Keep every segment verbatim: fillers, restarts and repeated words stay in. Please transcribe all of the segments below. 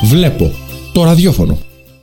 Βλέπω το ραδιόφωνο.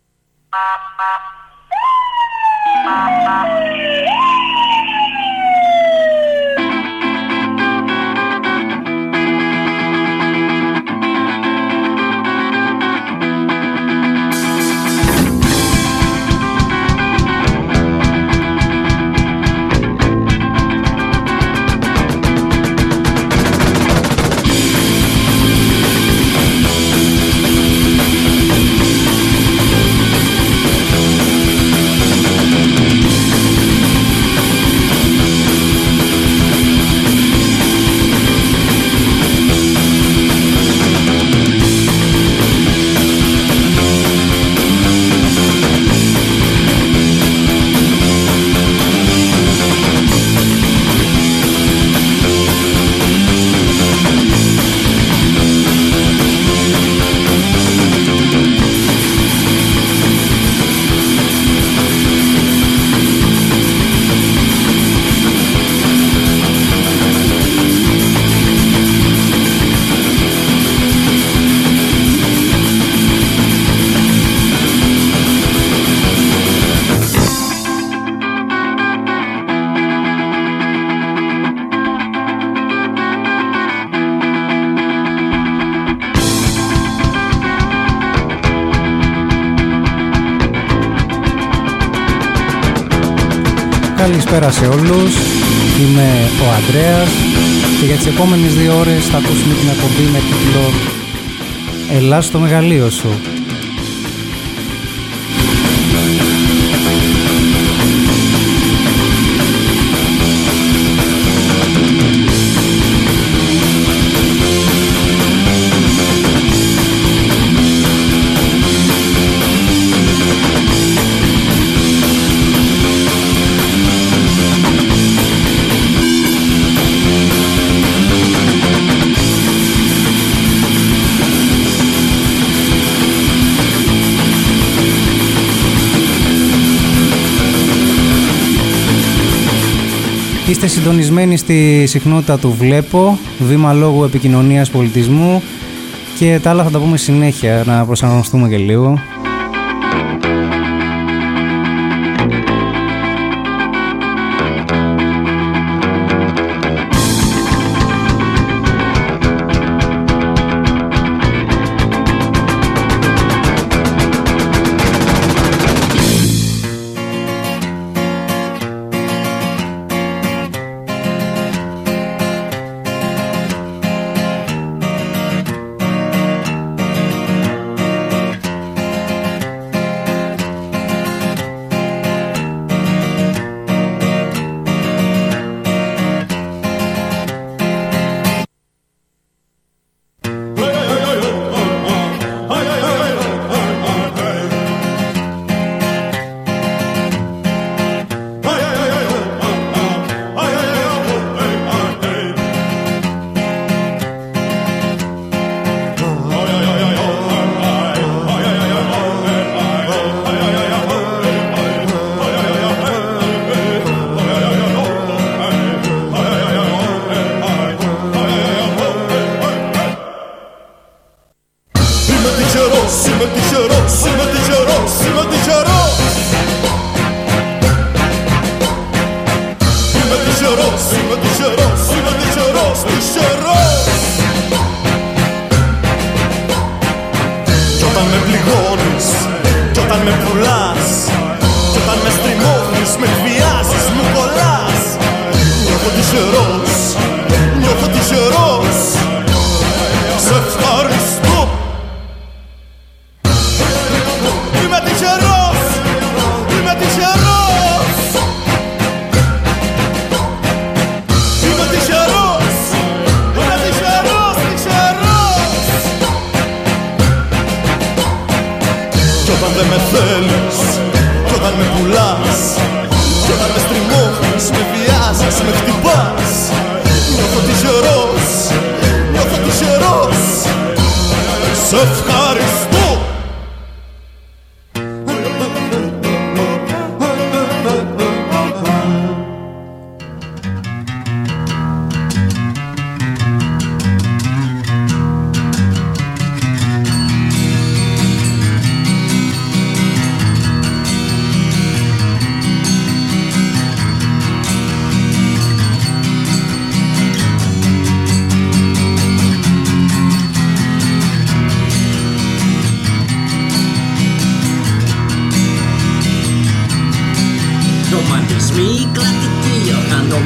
Καλησπέρα σε όλους, είμαι ο Ανδρέας και για τις επόμενες δύο ώρες θα ακούσουμε την εκπομπή με τίτλο «Ελλάς στο μεγαλείο σου». Είστε συντονισμένοι στη συχνότητα του Βλέπω, βήμα λόγου επικοινωνίας πολιτισμού και τα άλλα θα τα πούμε συνέχεια, να προσαρμοστούμε και λίγο.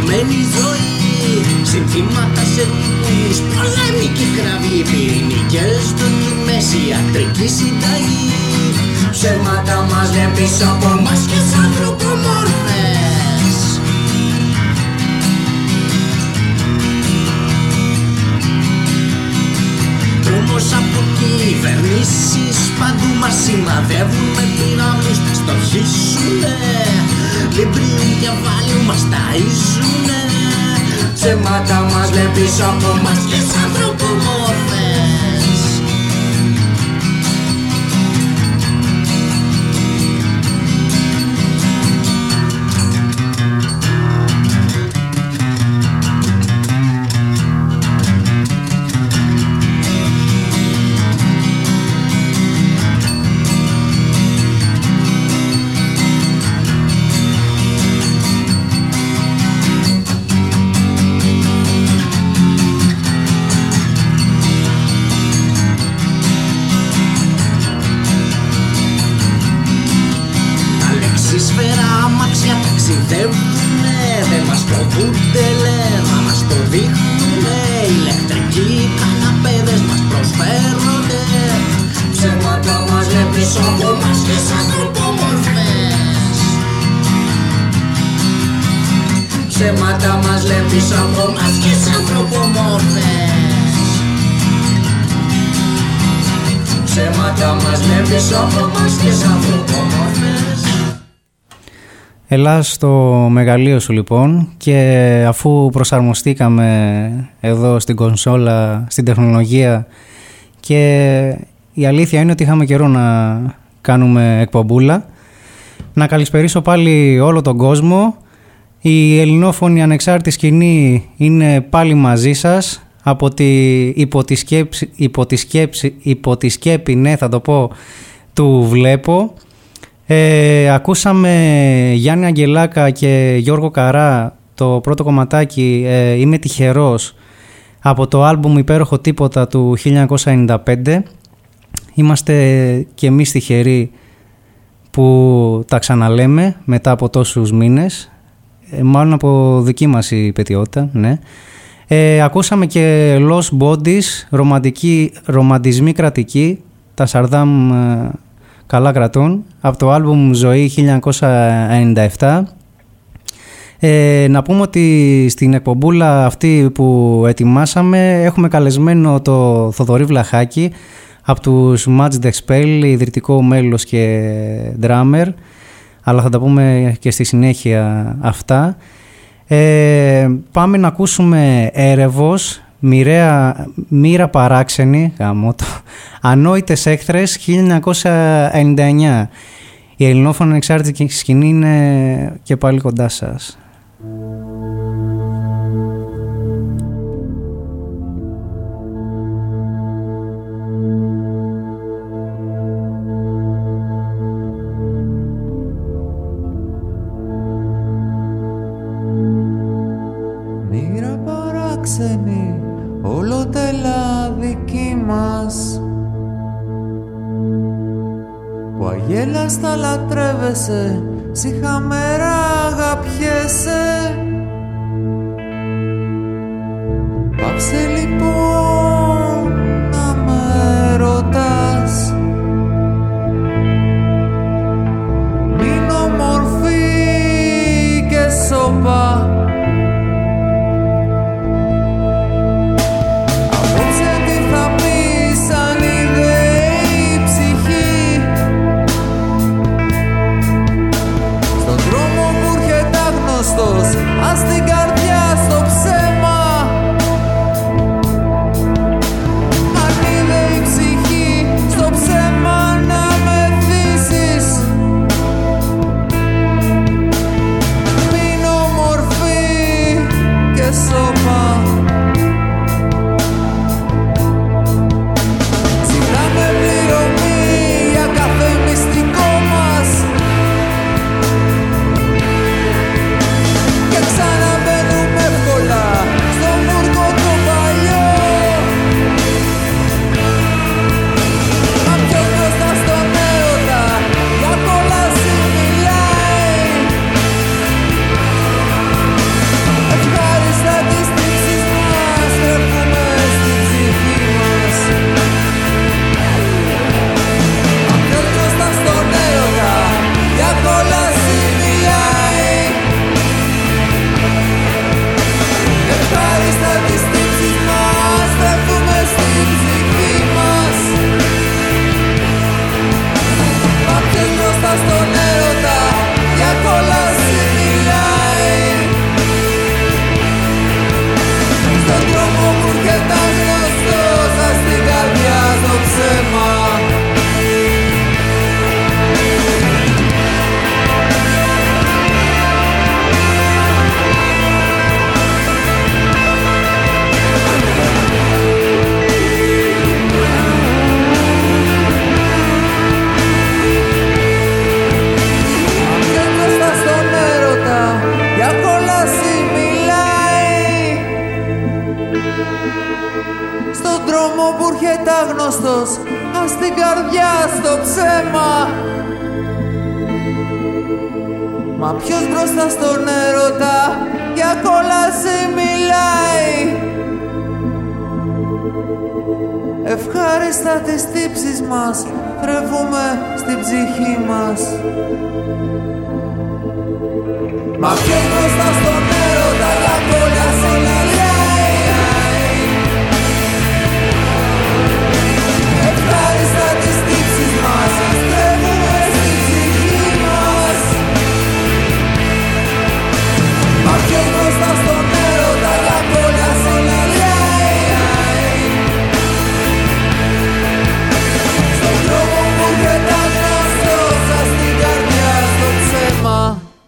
χαμένη ζωή. Συνθήματα σε τύπους, πολέμικη κραυγή, πυρηνικές δοκιμές, ιατρική συνταγή. Ψέματα μας λένε πίσω από μάσκες ανθρωπομόρφες. Όμως από κυβερνήσεις παντού μας σημαδεύουν με πυράβλους, μας στοχίσουνε. Λιμπρίου και βάλιου μας ταΐζουνε. Ψέματα μας λένε πίσω από μάσκες ανθρωπομόρφες. Ταξιδεύουνε, δεν μας φοβούνται λένε, μα μας το δείχνουνε. Ηλεκτρικοί καναπέδες μας προσφέρονται. Ψέματα μας λένε πίσω από μάσκες ανθρωπόμορφες. Ψέματα μας λένε πίσω από μάσκες ανθρωπόμορφες. Ψέματα μας λένε πίσω από μάσκες ανθρωπόμορφες. Έλα στο μεγαλείο σου λοιπόν, και αφού προσαρμοστήκαμε εδώ στην κονσόλα, στην τεχνολογία, και η αλήθεια είναι ότι είχαμε καιρό να κάνουμε εκπομπούλα, να καλησπερίσω πάλι όλο τον κόσμο. Η ελληνόφωνη ανεξάρτητη σκηνή είναι πάλι μαζί σας από τη υπό τη σκέψη, υπό τη σκέψη, υπό τη σκέπη, ναι θα το πω, του Βλέπω. Ε, ακούσαμε Γιάννη Αγγελάκα και Γιώργο Καρά, το πρώτο κομματάκι ε, «Είμαι τυχερός» από το άλμπουμ «Υπέροχο τίποτα» του χίλια εννιακόσια ενενήντα πέντε. Είμαστε και εμείς τυχεροί που τα ξαναλέμε μετά από τόσους μήνες, ε, μάλλον από δική μας η πετιότητα, ναι. Ε, ακούσαμε και Lost Bodies, ρομαντική, ρομαντισμοί κρατικοί, τα Σαρδάμ ε, καλά κρατούν, από το άλμπουμ Ζωή χίλια εννιακόσια ενενήντα επτά. Ε, να πούμε ότι στην εκπομπούλα αυτή που ετοιμάσαμε έχουμε καλεσμένο το Θοδωρή Βλαχάκη από τους Match the Spell, ιδρυτικό μέλος και drummer, αλλά θα τα πούμε και στη συνέχεια αυτά. Ε, πάμε να ακούσουμε Έρευος, Μοιραία, Μοίρα παράξενη, γαμώτο, Ανόητες έχθρες χίλια εννιακόσια ενενήντα εννιά. Η ελληνόφωνη ανεξάρτητη σκηνή είναι και πάλι κοντά σας. Μοίρα παράξενη, όλο τελά δική μας, που αγέλαστα λατρεύεσαι, ψυχαμερά αγαπιέσαι. Πάψε λοιπόν να με ρωτάς, μην ομορφή και σώπα. δρόμο που έρχεται άγνωστος, ας την καρδιά στο ψέμα. Μα ποιος μπροστά στον έρωτα για κόλαση μιλάει? Ευχάριστα τις τύψεις μας θρεβούμε στην ψυχή μας. Μα ποιος μπροστά στον έρωτα για κόλαση μιλάει? Ευχάριστα τις τύψεις μας θρεβούμε στην ψυχή μας. Μα ποιος μπροστά στον έρωτα για κόλαση μιλάει? Στον δρόμο που έρχεται άγνωστος, ας την καρδιά στο ψέμα.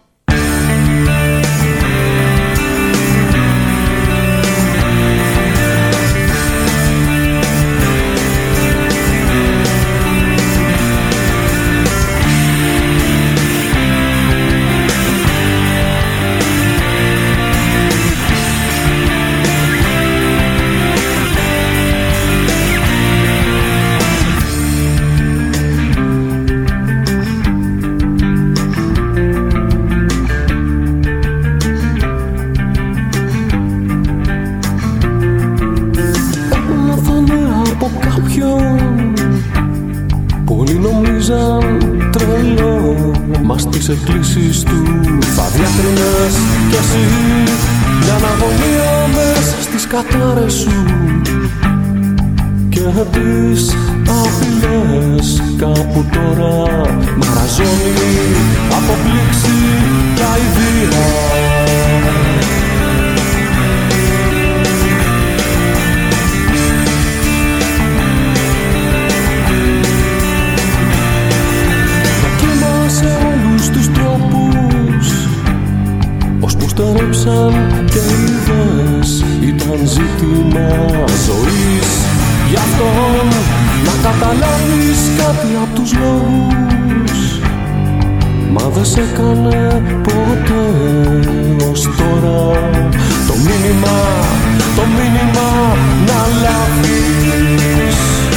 Στις εκκλήσεις του θα διάκρινες κι εσύ μια αναγωνία μέσα στις κατάρες σου και τις απειλές κάπου τώρα μαραζώνει από πλήξη κι αηδία. Στερέψαν και είδες, ήταν ζήτημα ζωής. Γι' αυτό να καταλάβεις κάτι απ' τους λόγους, μα δεν σε έκανε ποτέ ως τώρα. Το μήνυμα, το μήνυμα να λάβεις.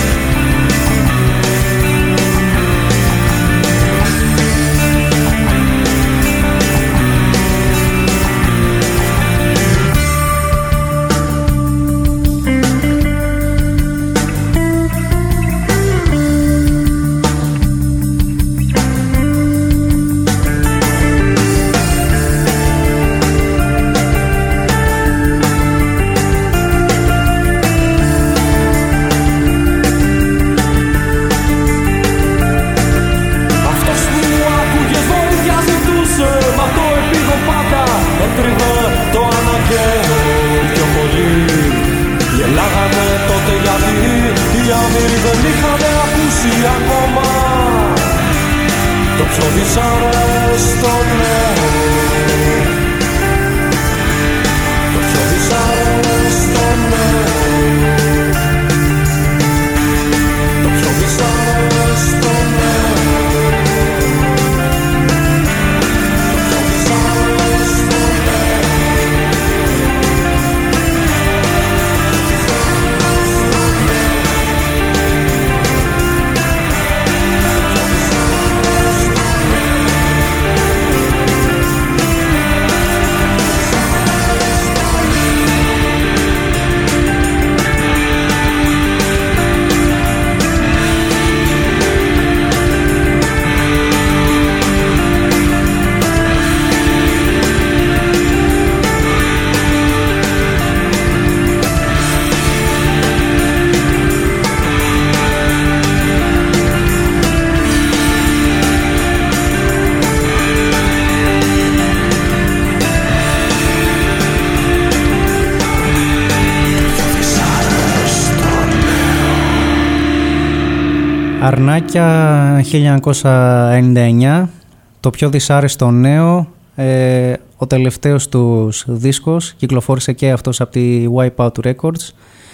Αρνάκια χίλια εννιακόσια ενενήντα εννιά, το πιο δυσάρεστο νέο, ε, ο τελευταίος τους δίσκος, κυκλοφόρησε και αυτός από τη Wipeout Records.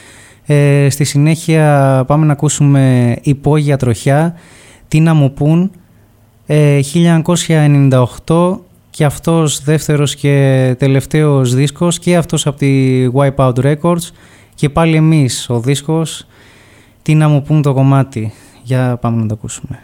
Ε, στη συνέχεια πάμε να ακούσουμε Υπόγεια Τροχιά, Τι να μου πουν, ε, χίλια εννιακόσια ενενήντα οκτώ, και αυτός δεύτερος και τελευταίος δίσκος, και αυτός από τη Wipeout Records, Και πάλι εμείς, ο δίσκος, τι να μου πούν το κομμάτι. Για πάμε να το ακούσουμε.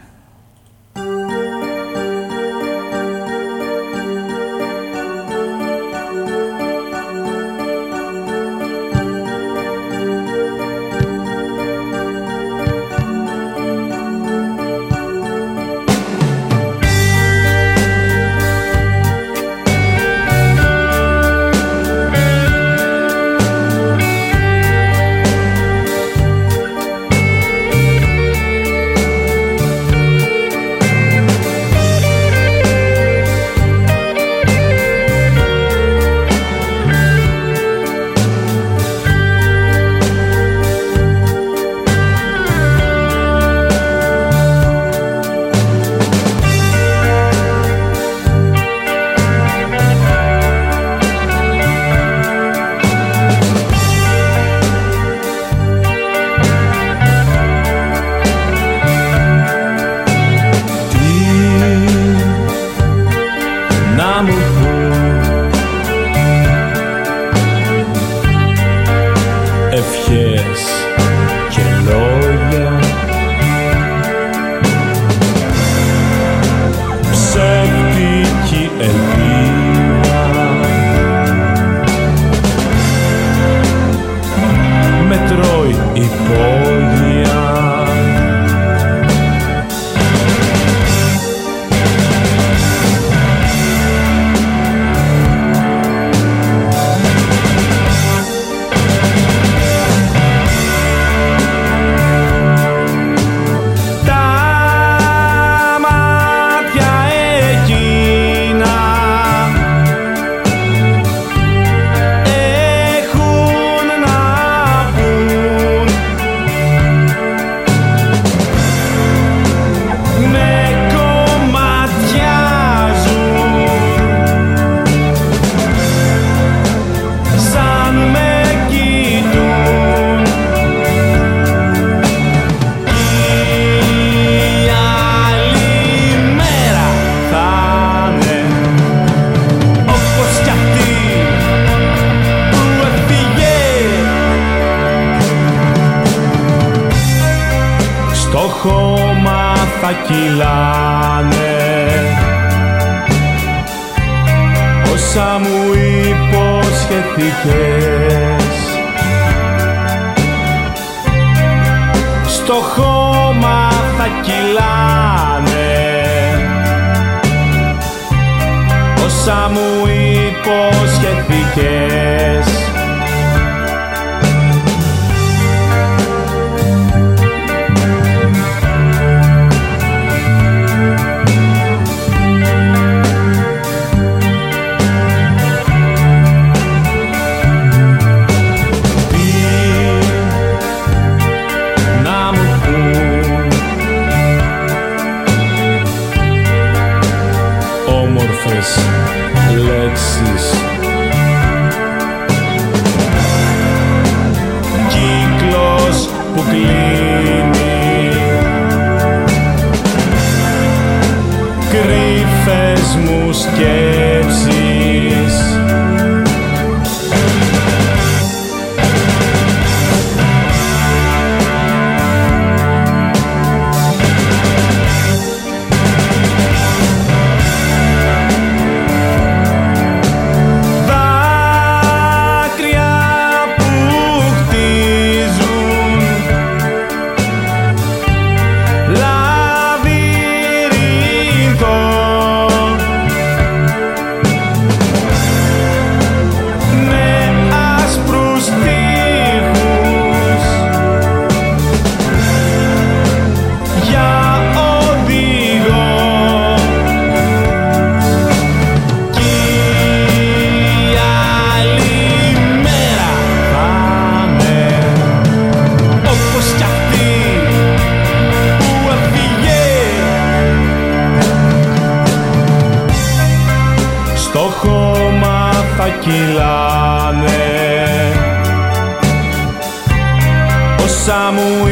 όσα μου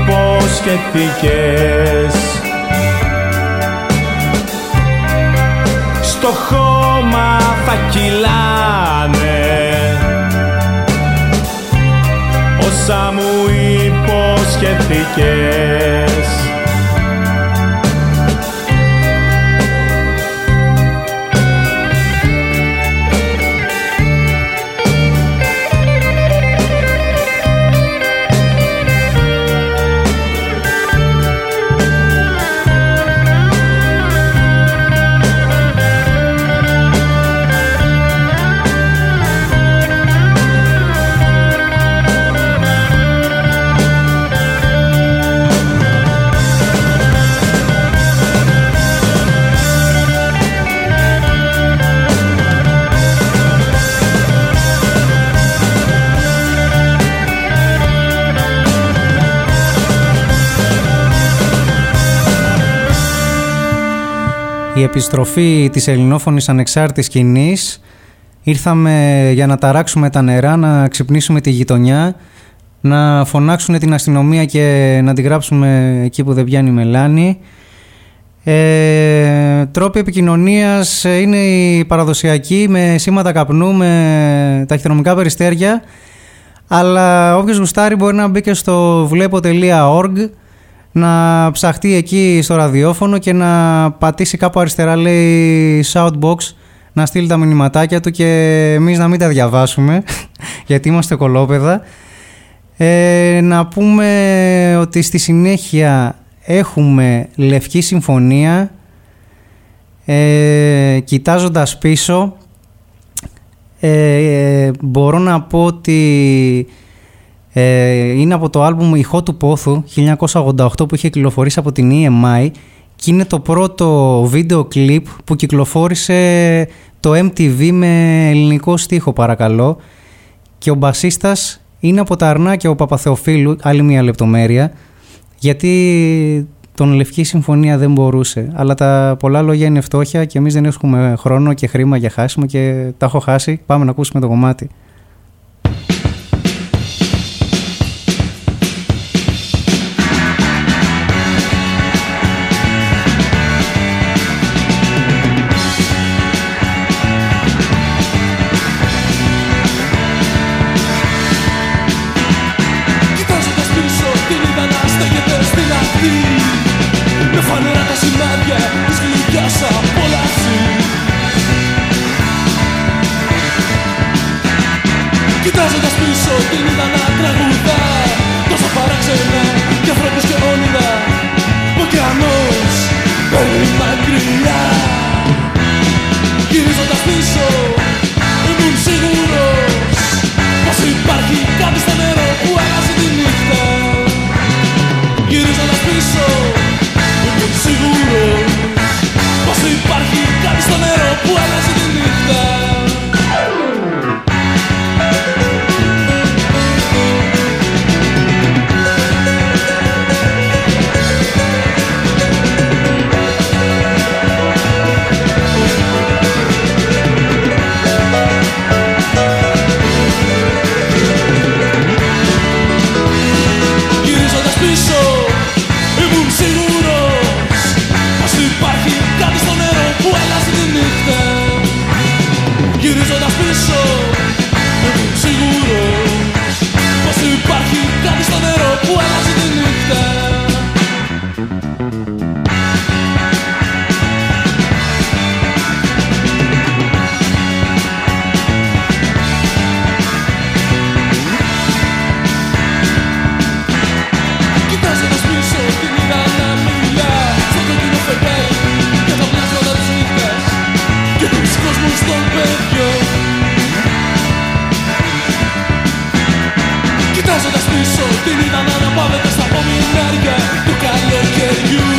υποσχεθήκες. Στο χώμα θα κυλάνε όσα μου υποσχεθήκες. Η επιστροφή της ελληνόφωνης ανεξάρτητης σκηνής. Ήρθαμε για να ταράξουμε τα νερά, να ξυπνήσουμε τη γειτονιά, να φωνάξουν την αστυνομία και να τη γράψουμε εκεί που δεν πιάνει μελάνη. Ε, τρόποι επικοινωνίας είναι οι παραδοσιακοί, με σήματα καπνού, με ταχυδρομικά περιστέρια, αλλά όποιος γουστάρει μπορεί να μπει και στο βλέπω τελεία org, να ψαχτεί εκεί στο ραδιόφωνο και να πατήσει κάπου αριστερά, λέει shoutbox, να στείλει τα μηνυματάκια του και εμείς να μην τα διαβάσουμε γιατί είμαστε κολόπεδα. Ε, να πούμε ότι στη συνέχεια έχουμε Λευκή Συμφωνία, ε, κοιτάζοντας πίσω. ε, μπορώ να πω ότι ε, είναι από το άλμπουμ «Ηχό του Πόθου» χίλια εννιακόσια ογδόντα οκτώ που είχε κυκλοφορήσει από την ι εμ άι και είναι το πρώτο βίντεο κλιπ που κυκλοφόρησε το εμ τι βι με ελληνικό στίχο, παρακαλώ, και ο μπασίστας είναι από τα Αρνάκια, ο Παπαθεοφίλου, άλλη μια λεπτομέρεια, γιατί τον Λευκή Συμφωνία δεν μπορούσε, αλλά τα πολλά λόγια είναι φτώχεια και εμείς δεν έχουμε χρόνο και χρήμα για χάσιμο και τα έχω χάσει. Πάμε να ακούσουμε το κομμάτι. Κοιτάζοντας πίσω την είδα να τραγουδά τόσα παράξενα και ανθρώπους και όνειρα. Ο ωκεανός παίρνει μακριά. Γυρίζοντας πίσω ήμουν σίγουρος πως υπάρχει κάτι στο νερό που άλλαζε τη νύχτα. Γυρίζοντας πίσω ήμουν σίγουρος πως υπάρχει κάτι στο νερό που άλλαζε τη νύχτα. Γυρίζοντας πίσω, ήμουν σίγουρος πως υπάρχει κάτι στο νερό που αλλάζει τη νύχτα. Κοιτάζοντας πίσω, την είδα να μιλά στο κόκκινο φεγγάρι για τα πλάσματα της νύχτας και τους κόσμους των παιδιών. Κοιτάζοντας πίσω την είδα να αναπαύεται στα πομινάρια του καλοκαιριού,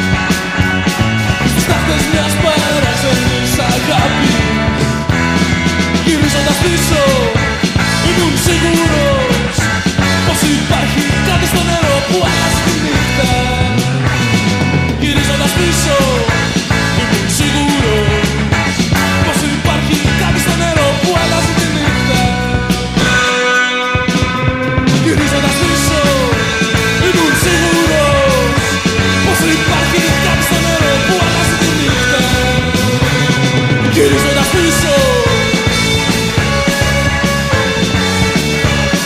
στις τάχτες μιας παράξενης αγάπης. Γυρίζοντας πίσω ήμουν σίγουρος πως υπάρχει κάτι στο νερό που αλλάζει τη νύχτα. Γυρίζοντας πίσω ήμουν σίγουρος πως υπάρχει κάτι στο νερό που αλλάζει τη νύχτα. Γυρίζοντας πίσω ήμουν σίγουρος πως υπάρχει κάτι στο νερό που αλλάζει τη νύχτα. Γυρίζοντας πίσω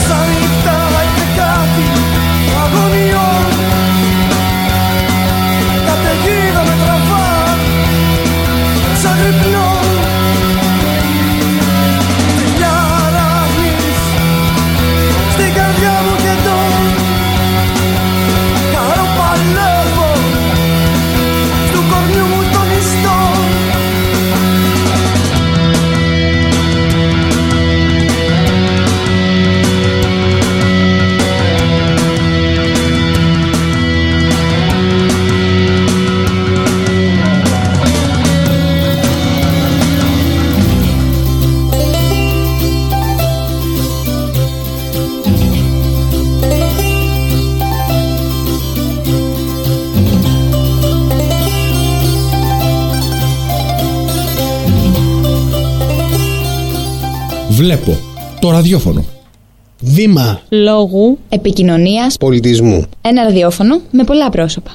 Σαν νύχτα και κάτι αγωνιών, καταιγίδα με τραβά σαν γρυπνών. Φιλιάραγνης στην καρδιά μου και τον καροπαλεύω στου κορμιού μου τον ιστό. Βλέπω το ραδιόφωνο. Βήμα λόγου, επικοινωνίας, πολιτισμού. Ένα ραδιόφωνο με πολλά πρόσωπα.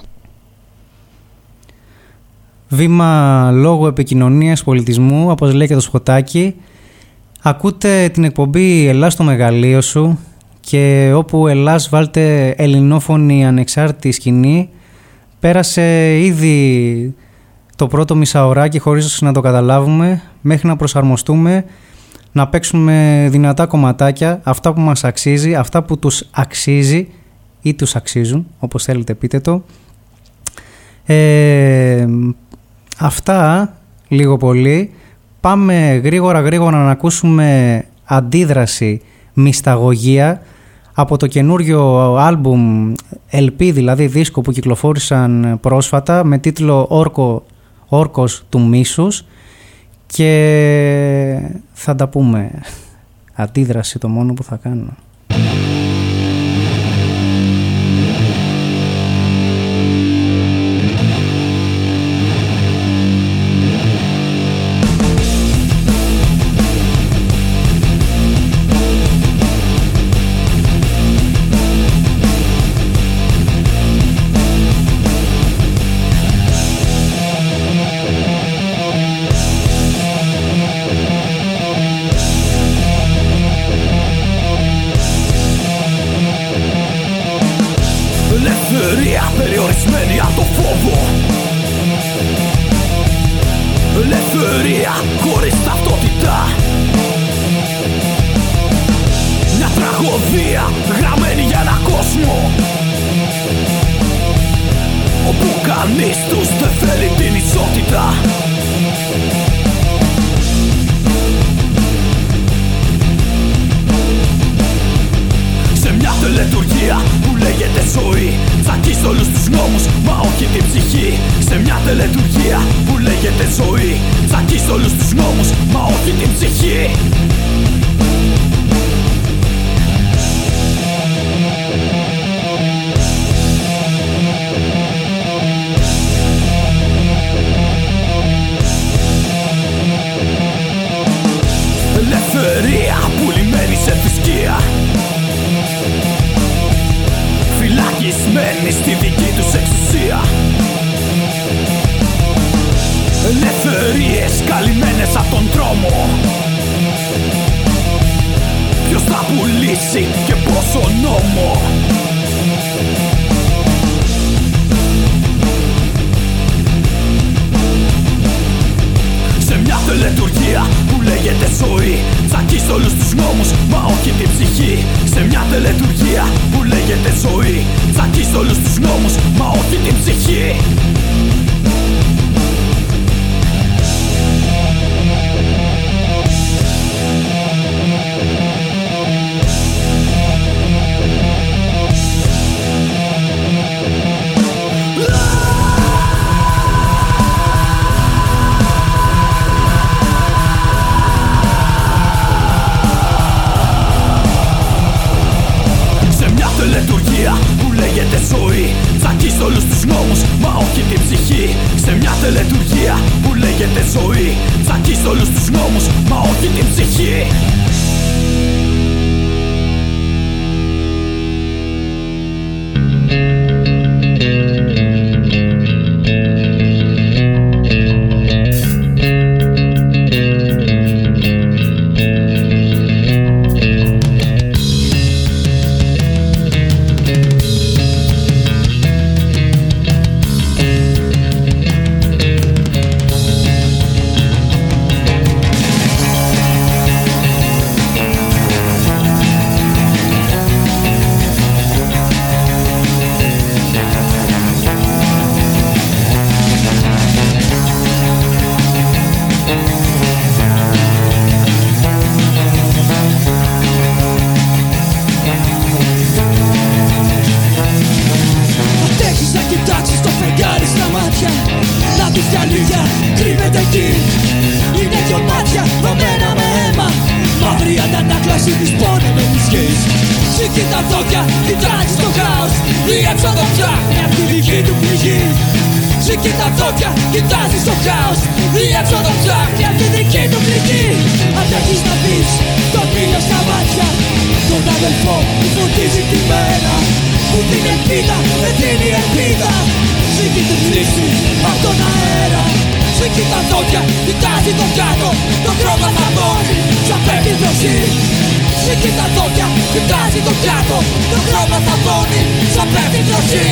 Βήμα λόγου, επικοινωνίας, πολιτισμού, όπως λέει και το σποτάκι. Ακούτε την εκπομπή Ελλάς στο μεγαλείο σου, και όπου Ελλάς βάλτε ελληνόφωνη ανεξάρτητη σκηνή. Πέρασε ήδη το πρώτο μισάωράκι χωρίς να το καταλάβουμε, μέχρι να προσαρμοστούμε, να παίξουμε δυνατά κομματάκια, αυτά που μας αξίζει, αυτά που τους αξίζει ή τους αξίζουν, όπως θέλετε πείτε το. Ε, αυτά λίγο πολύ. Πάμε γρήγορα γρήγορα να ακούσουμε αντίδραση, μυσταγωγία από το καινούριο άλμπουμ ελ πι, δηλαδή δίσκο που κυκλοφόρησαν πρόσφατα με τίτλο Όρκο, Όρκος του Μίσους, και θα τα πούμε. Αντίδραση το μόνο που θα κάνω. Ελευθερία περιορισμένη από το φόβο. Ελευθερία χωρίς ταυτότητα. Μια τραγωδία γραμμένη για ένα κόσμο όπου κανείς τους δεν θέλει την ισότητα. Σε μια τελετουργία που λέγεται ζωή, τσακείς όλους τους νόμους, μα όχι την ψυχή. Σε μια τελετουργία που λέγεται ζωή, τσακείς όλους τους νόμους, μα όχι την ψυχή. Ελευθερία πουλημένη σε θρησκεία, φυλακισμένοι στη δική τους εξουσία. Ελευθερίες καλυμμένες από τον τρόμο. Ποιος θα πουλήσει και πόσο νόμο. Σε μια τελετουργία που λέγεται ζωή, τσακείς όλους τους νόμους, μα όχι την ψυχή. Σε μια τελετουργία που λέγεται ζωή, τσακείς όλους τους νόμους, μα όχι την ψυχή. Τελετουργία που λέγεται ζωή, τσακείς όλους τους νόμους, μα όχι την ψυχή. Σε μια τελετουργία που λέγεται ζωή, τσακείς όλους τους νόμους, μα όχι την ψυχή. πόνε με ενισχύεις. Σήκει τα δόντια, κοιτάζει το χάος. Η έξοδο ψάχνει απ' τη δική του πληγή. Σήκει τα δόντια, κοιτάζει το χάος. Η έξοδο ψάχνει απ' τη δική του πληγή. Αντέχεις να δεις τον ήλιο στα μάτια, τον αδελφό που φωτίζει τη μέρα, που την ελπίδα με δίνει ελπίδα. Σήκει τη φλήξη απ' τον αέρα. Σήκει τα δόντια, κοιτάζει το κάτω, το χρώμα θα μόνει, σαν πέφτει δροσή. Σήκει τα δόντια, κοιτάζει το κάτω, το χρώμα θα μόνει, σαν πέφτει δροσή.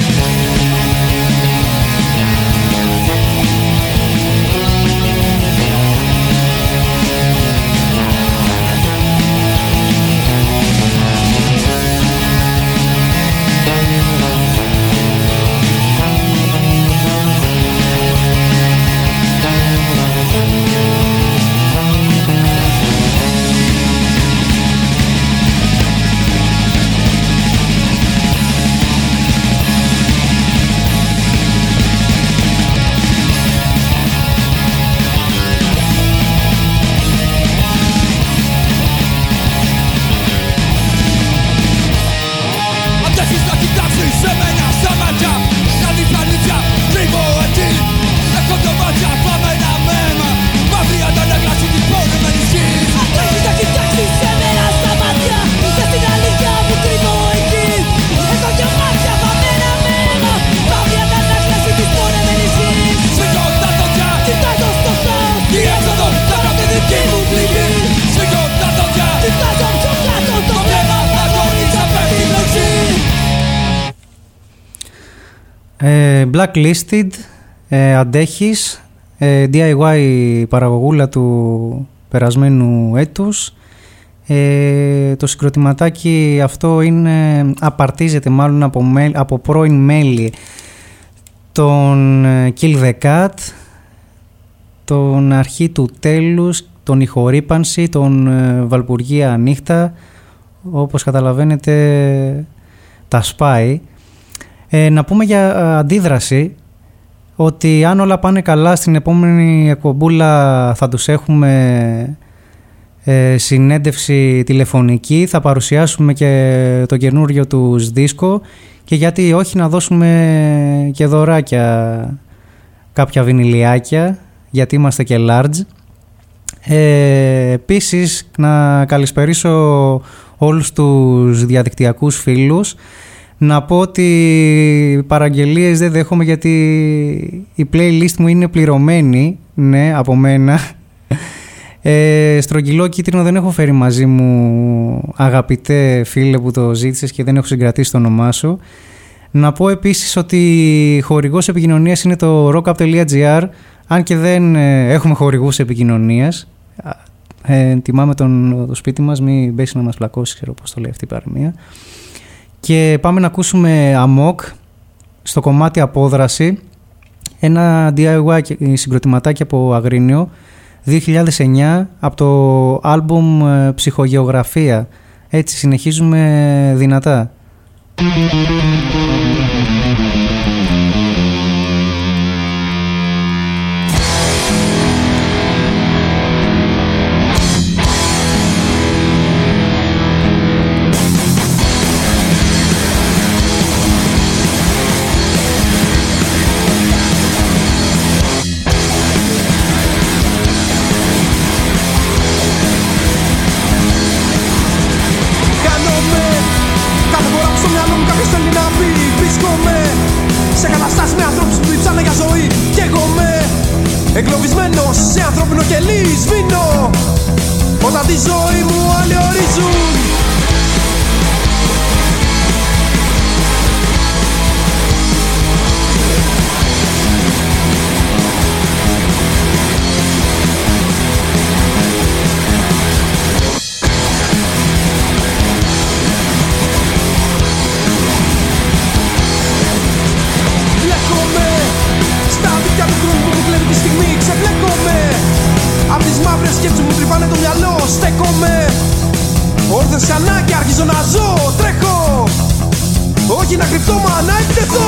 Blacklisted, ε, αντέχεις, ε, ντι άι γουάι παραγωγούλα του περασμένου έτους. Ε, το συγκροτηματάκι αυτό είναι, απαρτίζεται μάλλον από, από πρώην μέλη των Kill the Cat, τον Αρχή του Τέλους, τον Ηχορύπανση, τον Βαλπουργία Νύχτα, όπως καταλαβαίνετε τα σπάει. Ε, να πούμε για αντίδραση ότι αν όλα πάνε καλά στην επόμενη εκπομπούλα θα τους έχουμε ε, συνέντευξη τηλεφωνική, θα παρουσιάσουμε και το καινούριο τους δίσκο και γιατί όχι να δώσουμε και δωράκια, κάποια βινιλιάκια, γιατί είμαστε και large. Ε, επίσης να καλησπερίσω όλους τους διαδικτυακούς φίλους. Να πω ότι παραγγελίες δεν δέχομαι γιατί η playlist μου είναι πληρωμένη, ναι, από μένα. Ε, στρογγυλό κίτρινο δεν έχω φέρει μαζί μου, αγαπητέ φίλε που το ζήτησες και δεν έχω συγκρατήσει το όνομά σου. Να πω επίσης ότι χορηγός επικοινωνίας είναι το rockup τελεία τζι άρ, αν και δεν ε, έχουμε χορηγούς επικοινωνίας. Ε, τιμάμε τον, το σπίτι μας, μην μπέσει να μας πλακώσει, ξέρω πώς το λέει αυτή η παροιμία. Και πάμε να ακούσουμε Amok στο κομμάτι Απόδραση, ένα ντι άι γουάι συγκροτηματάκι από Αγρίνιο δύο χιλιάδες εννιά από το άλμπουμ Ψυχογεωγραφία. Έτσι συνεχίζουμε δυνατά. Εγκλωβισμένος σε ανθρώπινο κελί σβήνω όταν τη ζωή μου άλλοι ορίζουν. Μπλέκομαι στα δίκτυα του χρόνου που μου κλέβει τη στιγμή. Ξεμπλέκομαι απ' τις μαύρες σκέψεις μου τρυπάνε το μυαλό. Στέκομαι όρθιος ξανά και αρχίζω να ζω. Τρέχω, όχι να κρυφτώ μα να εκτεθώ.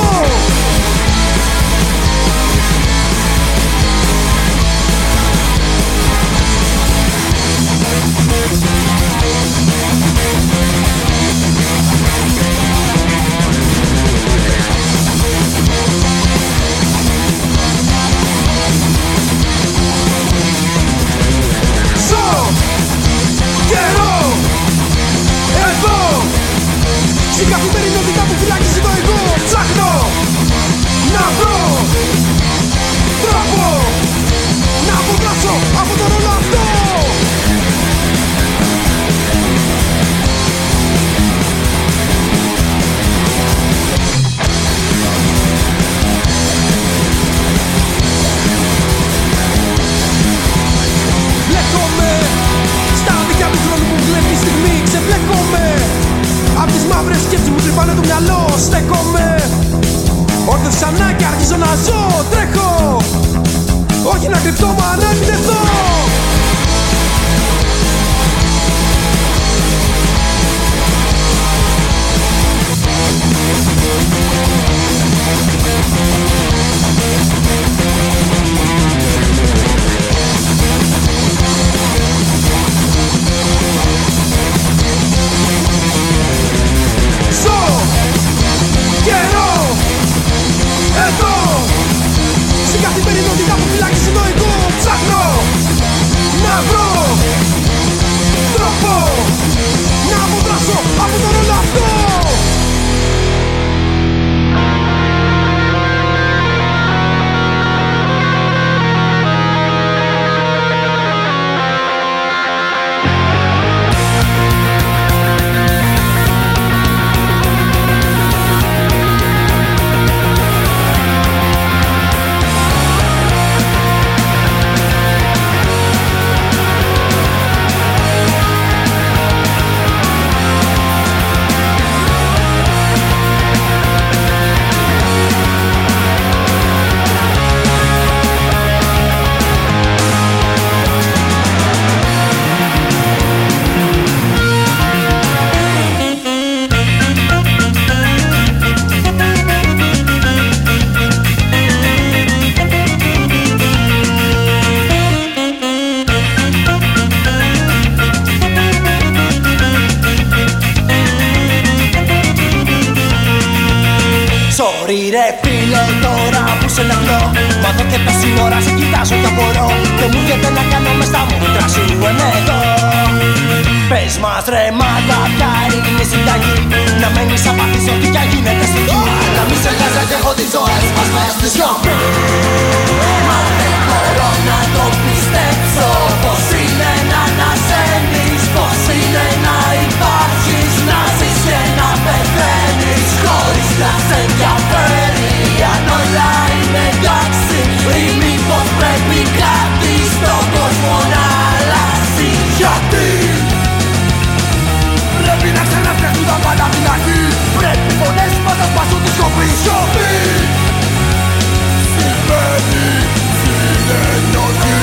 Στην καθημερινότητα που φυλάκισε το εγώ, ψάχνω να βρω τρόπο να αποδράσω από τον ρόλο αυτό. Μπλέκομαι στα δικά του χρόνου που βλέπει τη στιγμή. Ξεμπλέκομαι απ' τις μαύρες σκέψεις μου τρυπάνε το μυαλό. Στέκομαι όρθιος ξανά και αρχίζω να ζω. Τρέχω, όχι να κρυφτώ μα να επιτεθώ. Ζω καιρό εδώ στην καθημερινότητα που φυλάκισε το εγώ. Ψάχνω να βρω τρόπο να αποδράσω από τον ρόλο αυτό. Ρε φίλε τώρα που σε νεχνώ, μα εδώ και πες η ώρα σε κοιτάζω κι απορώ. Και μου έρχεται να κάνω μες τα μούτρα σου ενέτω. Πες μας ρε μάτα ποια είναι η συνταγή, να μένεις απαθής ό,τι κι αν γίνεται στη γη. Να μην σε βγάζα κι έχω τις ζωές μας μες στη σιωπή. Μα δεν μπορώ να το πιστέψω, πως είναι να ανασένεις, πως είναι να υπάρχεις, να ζεις και να πεθαίνεις χωρίς να σε ενδιαφέρει αν όλα είναι εντάξει ή μήπως πρέπει κάτι στον κόσμο να αλλάξει. Γιατί πρέπει να ξαναφτιαχτούν τα πάντα από την αρχή, πρέπει φωνές μας να σπάσουν τη σιωπή. Σιωπή σημαίνει συνεννόηση.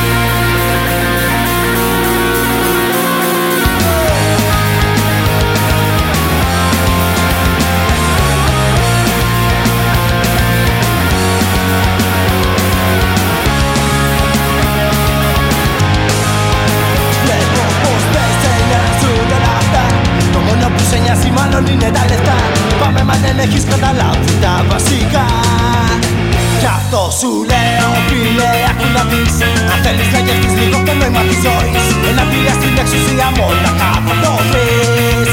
Μάλλον είναι τα λεφτά. Πάμε μα δεν έχεις καταλάβει τα βασικά. Κι αυτό σου λέω φίλε, άκου να δεις. Αν θέλεις να γευτείς λίγο το νόημα της ζωής, εναντία στην εξουσία μόναχα θα το βρεις.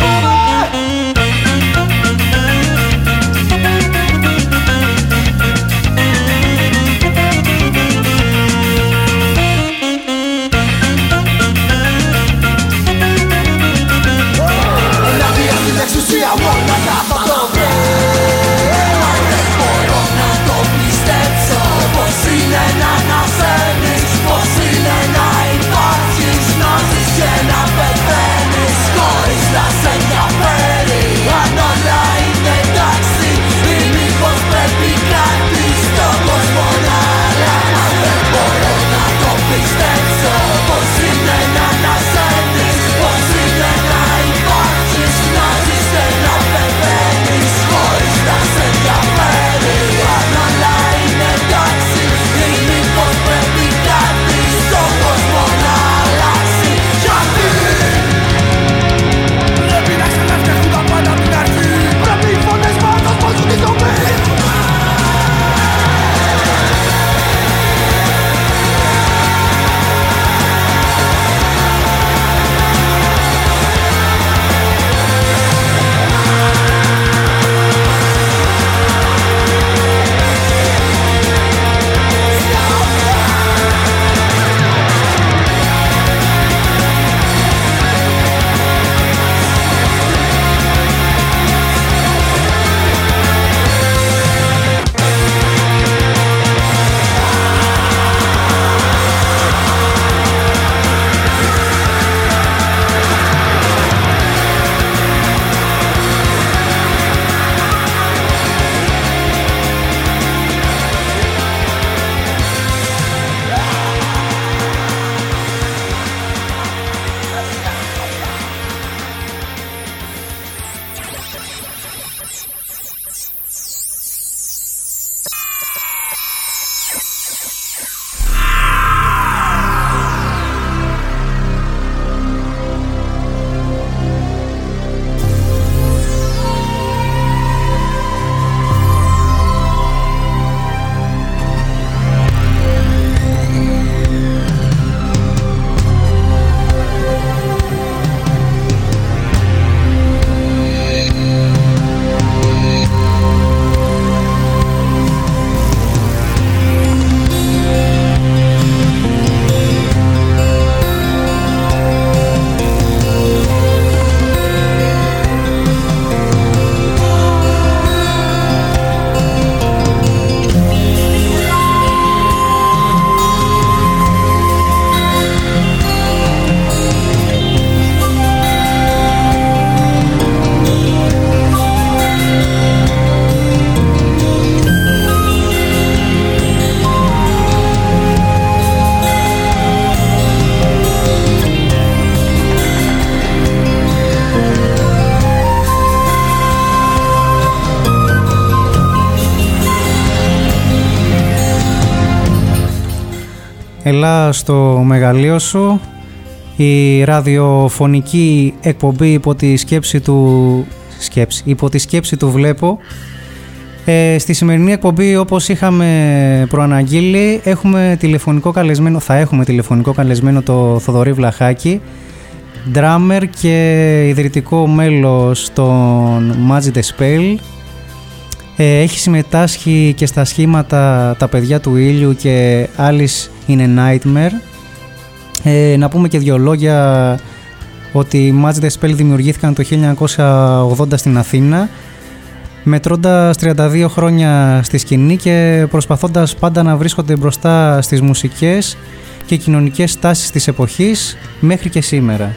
Εξουσία μόναχα θα το βρεις. Μα δεν μπορώ να το πιστέψω, πως είναι να ανασένεις, πως είναι να υπάρχεις, να ζεις και να πεθαίνεις. Ελά στο μεγαλείο σου, η ραδιοφωνική εκπομπή υπό τη σκέψη του, σκέψη, υπό τη σκέψη του βλέπω. Ε, στη σημερινή εκπομπή, όπως είχαμε προαναγγείλει, έχουμε τηλεφωνικό καλεσμένο, θα έχουμε τηλεφωνικό καλεσμένο το Θοδωρή Βλαχάκη, ντράμερ και ιδρυτικό μέλος των Magic the Spell. Ε, έχει συμμετάσχει και στα σχήματα Τα Παιδιά του Ήλιου και Alice in a Nightmare. Ε, να πούμε και δύο λόγια ότι οι Magic the Spell δημιουργήθηκαν το χίλια εννιακόσια ογδόντα στην Αθήνα, μετρώντας τριάντα δύο χρόνια στη σκηνή και προσπαθώντας πάντα να βρίσκονται μπροστά στις μουσικές και κοινωνικές τάσεις της εποχής μέχρι και σήμερα.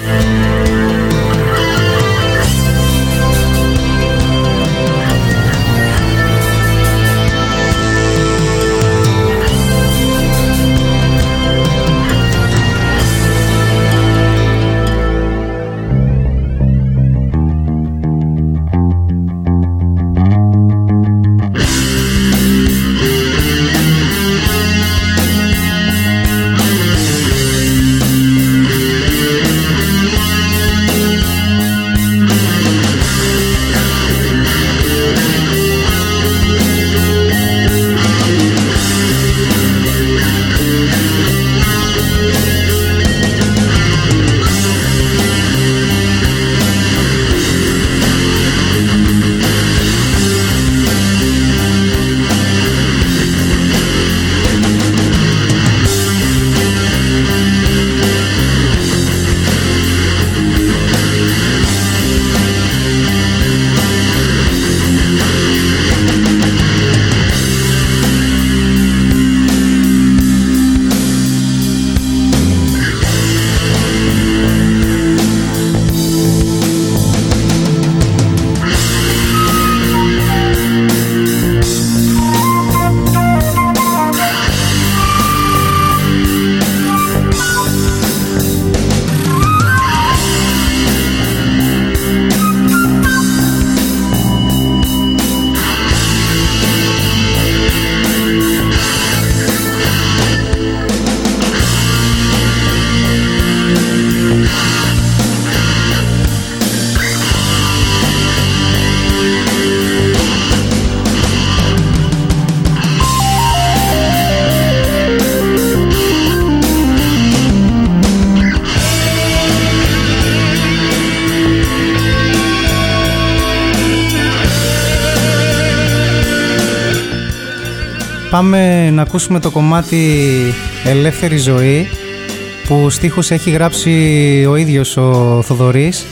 Πάμε να ακούσουμε το κομμάτι Ελεύθερη Ζωή, που στίχους έχει γράψει ο ίδιος ο Θοδωρής,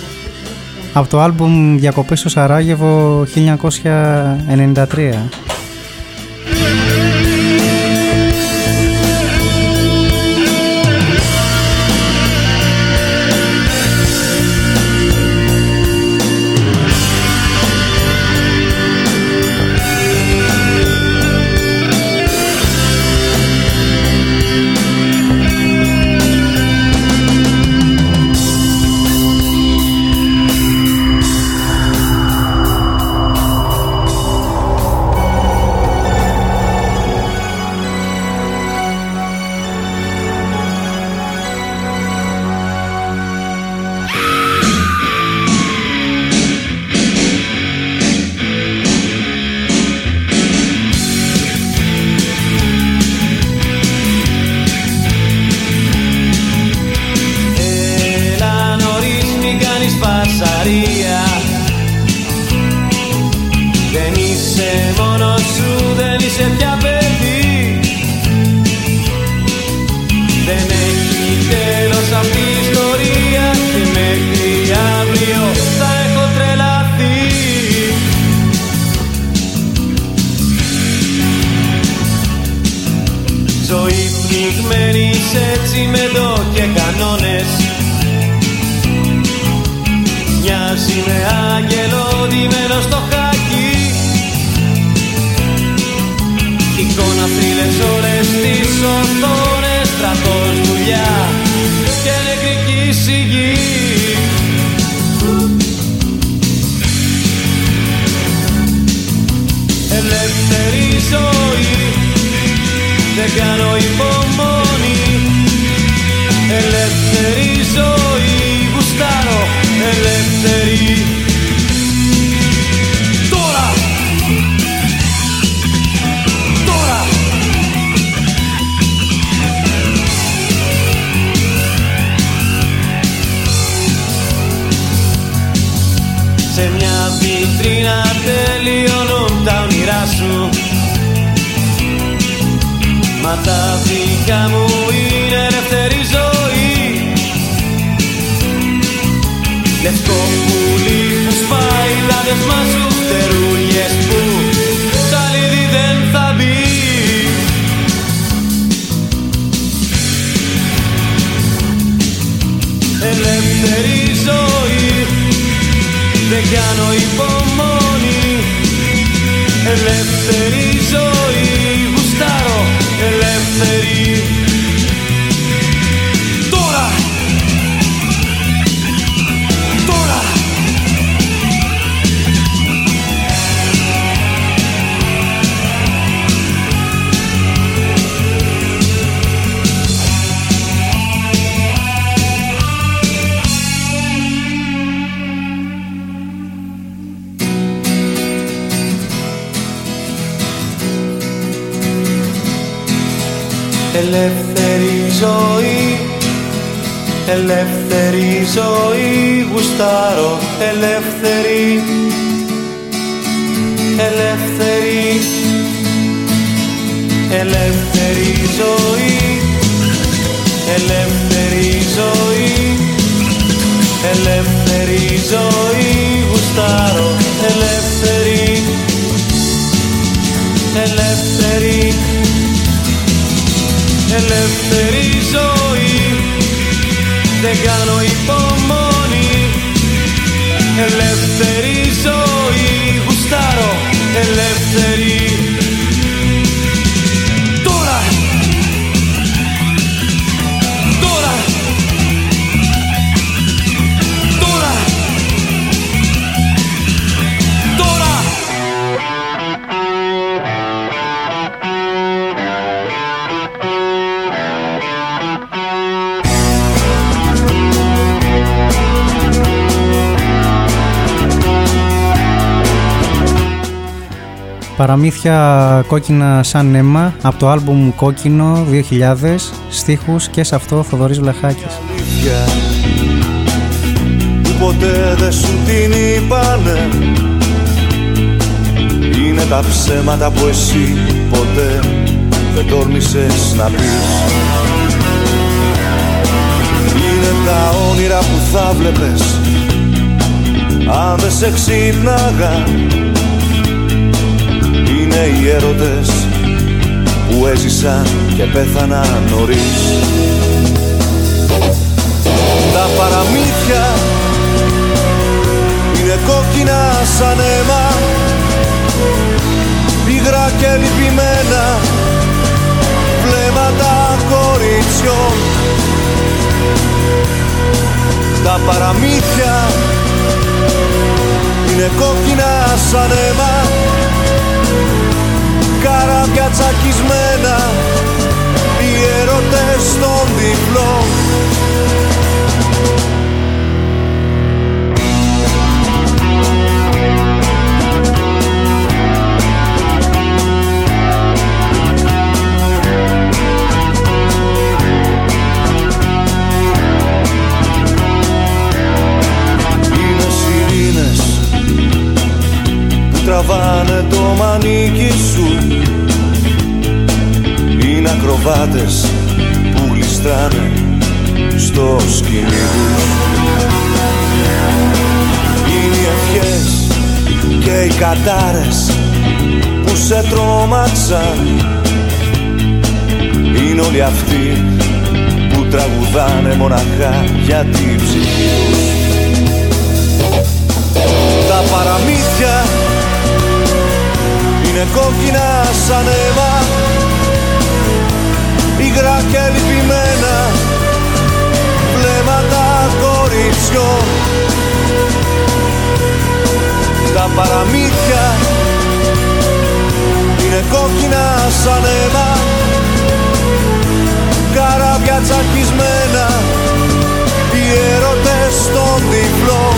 από το άλμπουμ Διακοπές στο Σαράγεβο χίλια εννιακόσια ενενήντα τρία. Ελεύθερη ζωή, δεν κάνω υπομονή. σε μια βιτρίνα τελειώνουν τα όνειρά σου. Μα τα δικά μου είναι ελεύθερη ζωή. Λευκό πουλί που σπάει τα δεσμά σου, φτερούγες που ψαλίδι δεν θα μπει. Ελεύθερη ζωή, δεν κάνω υπομονή. Ελεύθερη ζωή, γουστάρω ελεύθερη. Τώρα, τώρα. Ελεύθερη ζωή, ελεύθερη ζωή, γουστάρω ελεύθερη, ελεύθερη, ελεύθερη ζωή, ελεύθερη ζωή, ελεύθερη ζωή, γουστάρω ελεύθερη, ελεύθερη, ελεύθερη ζωή, δεν κάνω υπομονή. Ελεύθερη ζωή, γουστάρω ελεύθερη. Τώρα, τώρα, τώρα, τώρα. Παραμύθια κόκκινα σαν αίμα από το άλμπουμ Κόκκινο δύο χιλιάδες, στίχους και σε αυτό Θοδωρής Βλαχάκης. Αλήθεια που ποτέ δεν σου την είπανε, είναι τα ψέματα που εσύ ποτέ δεν τόλμησες να πεις. Είναι τα όνειρα που θα βλέπες αν δεν σε ξύπναγα. Είναι οι έρωτες που έζησαν και πέθαναν νωρίς. Τα παραμύθια είναι κόκκινα σαν αίμα, υγρά και λυπημένα βλέμματα κοριτσιών. Τα παραμύθια είναι κόκκινα σαν αίμα, καράβια τσακισμένα, οι έρωτες των διπλών. Είναι σιρήνες που τραβάνε το μανίκι σου, είναι ακροβάτες που γλιστράνε στο σκηνή τους. Είναι οι ευχές και οι κατάρες που σε τρόμαξαν, είναι όλοι αυτοί που τραγουδάνε μοναχά για την ψυχή τους. Τα παραμύθια είναι κόκκινα σαν αίμα, υγρά και λυπημένα βλέμματα κοριτσιών. Τα παραμύθια είναι κόκκινα σαν αίμα, καράβια τσακισμένα, οι έρωτες των διπλών.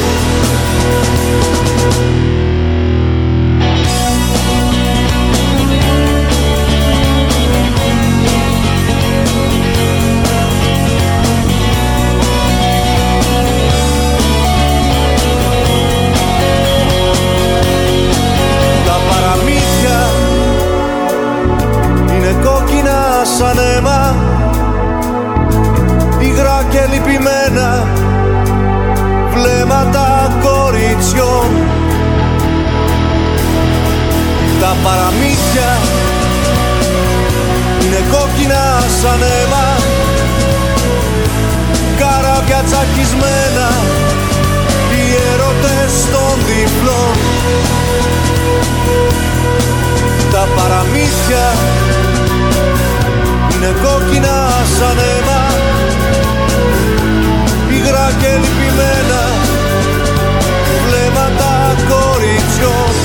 τσακισμένα οι έρωτες των διπλών. Τα παραμύθια είναι κόκκινα σαν αίμα, υγρά και λυπημένα βλέμματα κοριτσιών.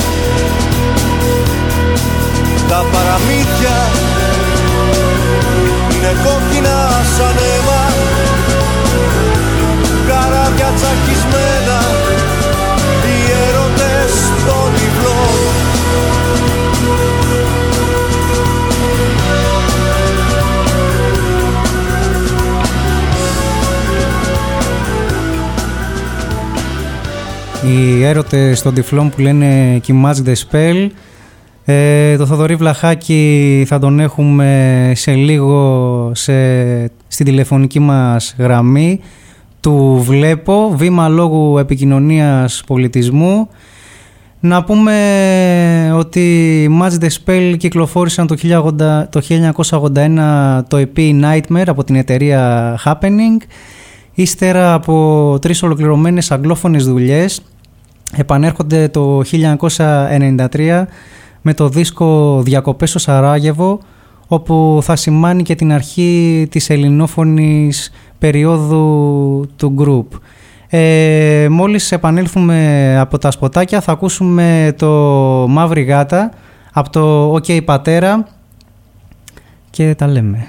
Τα παραμύθια είναι κόκκινα σαν αίμα, καράβια τσακισμένα οι έρωτες των διπλών. Οι έρωτες των τυφλών που λένε Kimage the Spell. Ε, το Θοδωρή Βλαχάκη θα τον έχουμε σε λίγο σε, στην τηλεφωνική μας γραμμή. Του βλέπω, βήμα λόγου επικοινωνίας πολιτισμού. Να πούμε ότι Match the Spell κυκλοφόρησαν το χίλια εννιακόσια ογδόντα ένα το ι πι Nightmare από την εταιρεία Happening. Ύστερα από τρεις ολοκληρωμένες αγγλόφωνες δουλειές επανέρχονται το χίλια εννιακόσια ενενήντα τρία με το δίσκο «Διακοπές στο Σαράγεβο», όπου θα σημάνει και την αρχή της ελληνόφωνης περίοδου του group. Ε, μόλις επανέλθουμε από τα σποτάκια θα ακούσουμε το «Μαύρη Γάτα» από το «OK Πατέρα» και τα λέμε.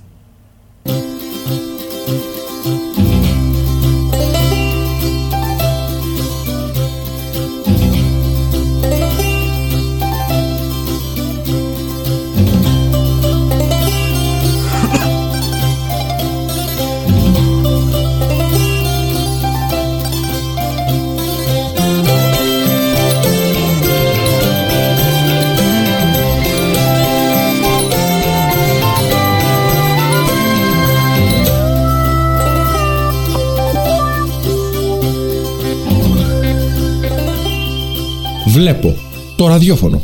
Βλέπω το ραδιόφωνο.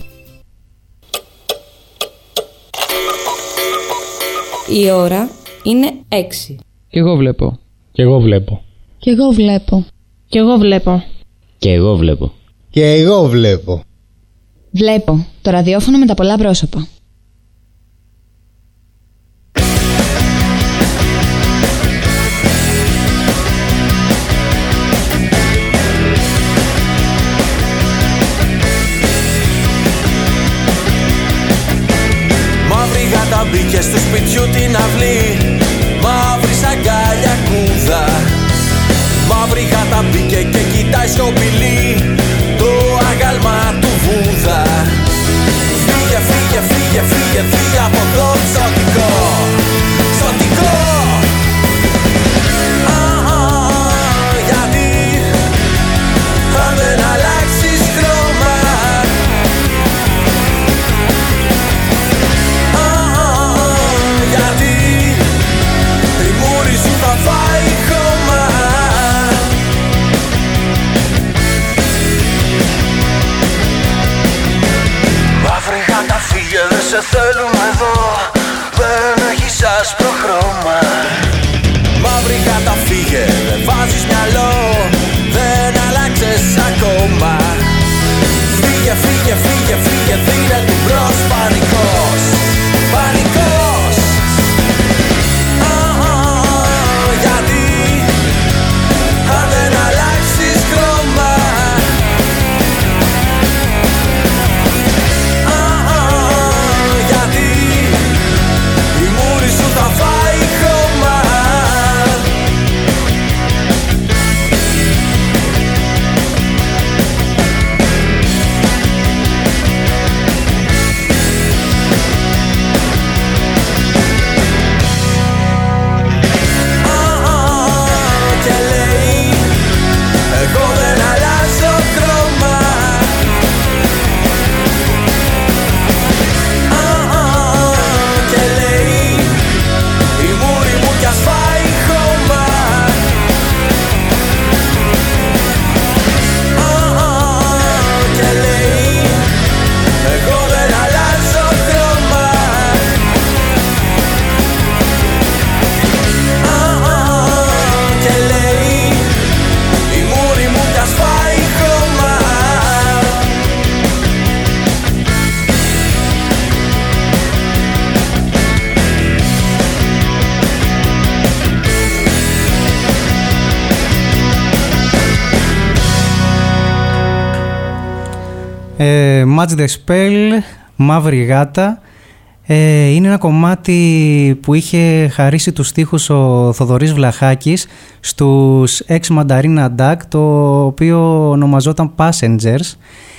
Η ώρα είναι έξι. Κι εγώ βλέπω. Κι εγώ βλέπω. Κι εγώ βλέπω. Κι εγώ βλέπω. Κι εγώ βλέπω. Και εγώ βλέπω. Βλέπω το ραδιόφωνο με τα πολλά πρόσωπα. Μπήκε στο σπιτιού την αυλή, μαύρη σαν καλιακούδα. Μαύρη γάτα μπήκε και κοιτάει σιωπηλή το άγαλμα του Βούδα. Φύγε, φύγε, φύγε, φύγε, φύγε από εδώ ξωτικό, ξωτικό. Α, α, γιατί αν δεν αλλάξεις χρώμα, σε θέλουμε εδώ, δεν έχεις άσπρο χρώμα. Μαύρη γάτα φύγε, δεν βάζεις μυαλό, δεν άλλαξες ακόμα. Φύγε, φύγε, φύγε, φύγε, δίνε του μπρος, πανικός, πανικός. Α, α, γιατί αν δεν αλλάξεις χρώμα, Ε, Match the Spell, Μαύρη Γάτα. Ε, είναι ένα κομμάτι που είχε χαρίσει τους στίχους ο Θοδωρής Βλαχάκης στους Ex Mandarina Duck, το οποίο ονομαζόταν Passengers,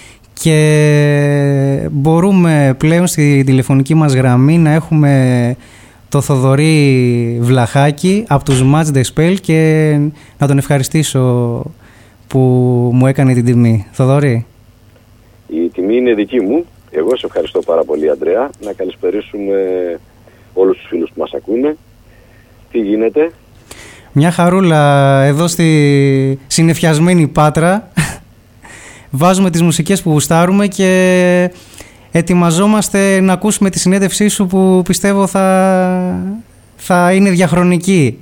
και μπορούμε πλέον στη τηλεφωνική μας γραμμή να έχουμε το Θοδωρή Βλαχάκη από τους Match the Spell και να τον ευχαριστήσω που μου έκανε την τιμή. Θοδωρή. Η τιμή είναι δική μου. Εγώ σε ευχαριστώ πάρα πολύ, Αντρέα. Να καλησπερίσουμε όλους τους φίλους που μας ακούνε. Τι γίνεται? Μια χαρούλα εδώ στη συννεφιασμένη Πάτρα. Βάζουμε τις μουσικές που γουστάρουμε και ετοιμαζόμαστε να ακούσουμε τη συνέντευξή σου που πιστεύω θα, θα είναι διαχρονική.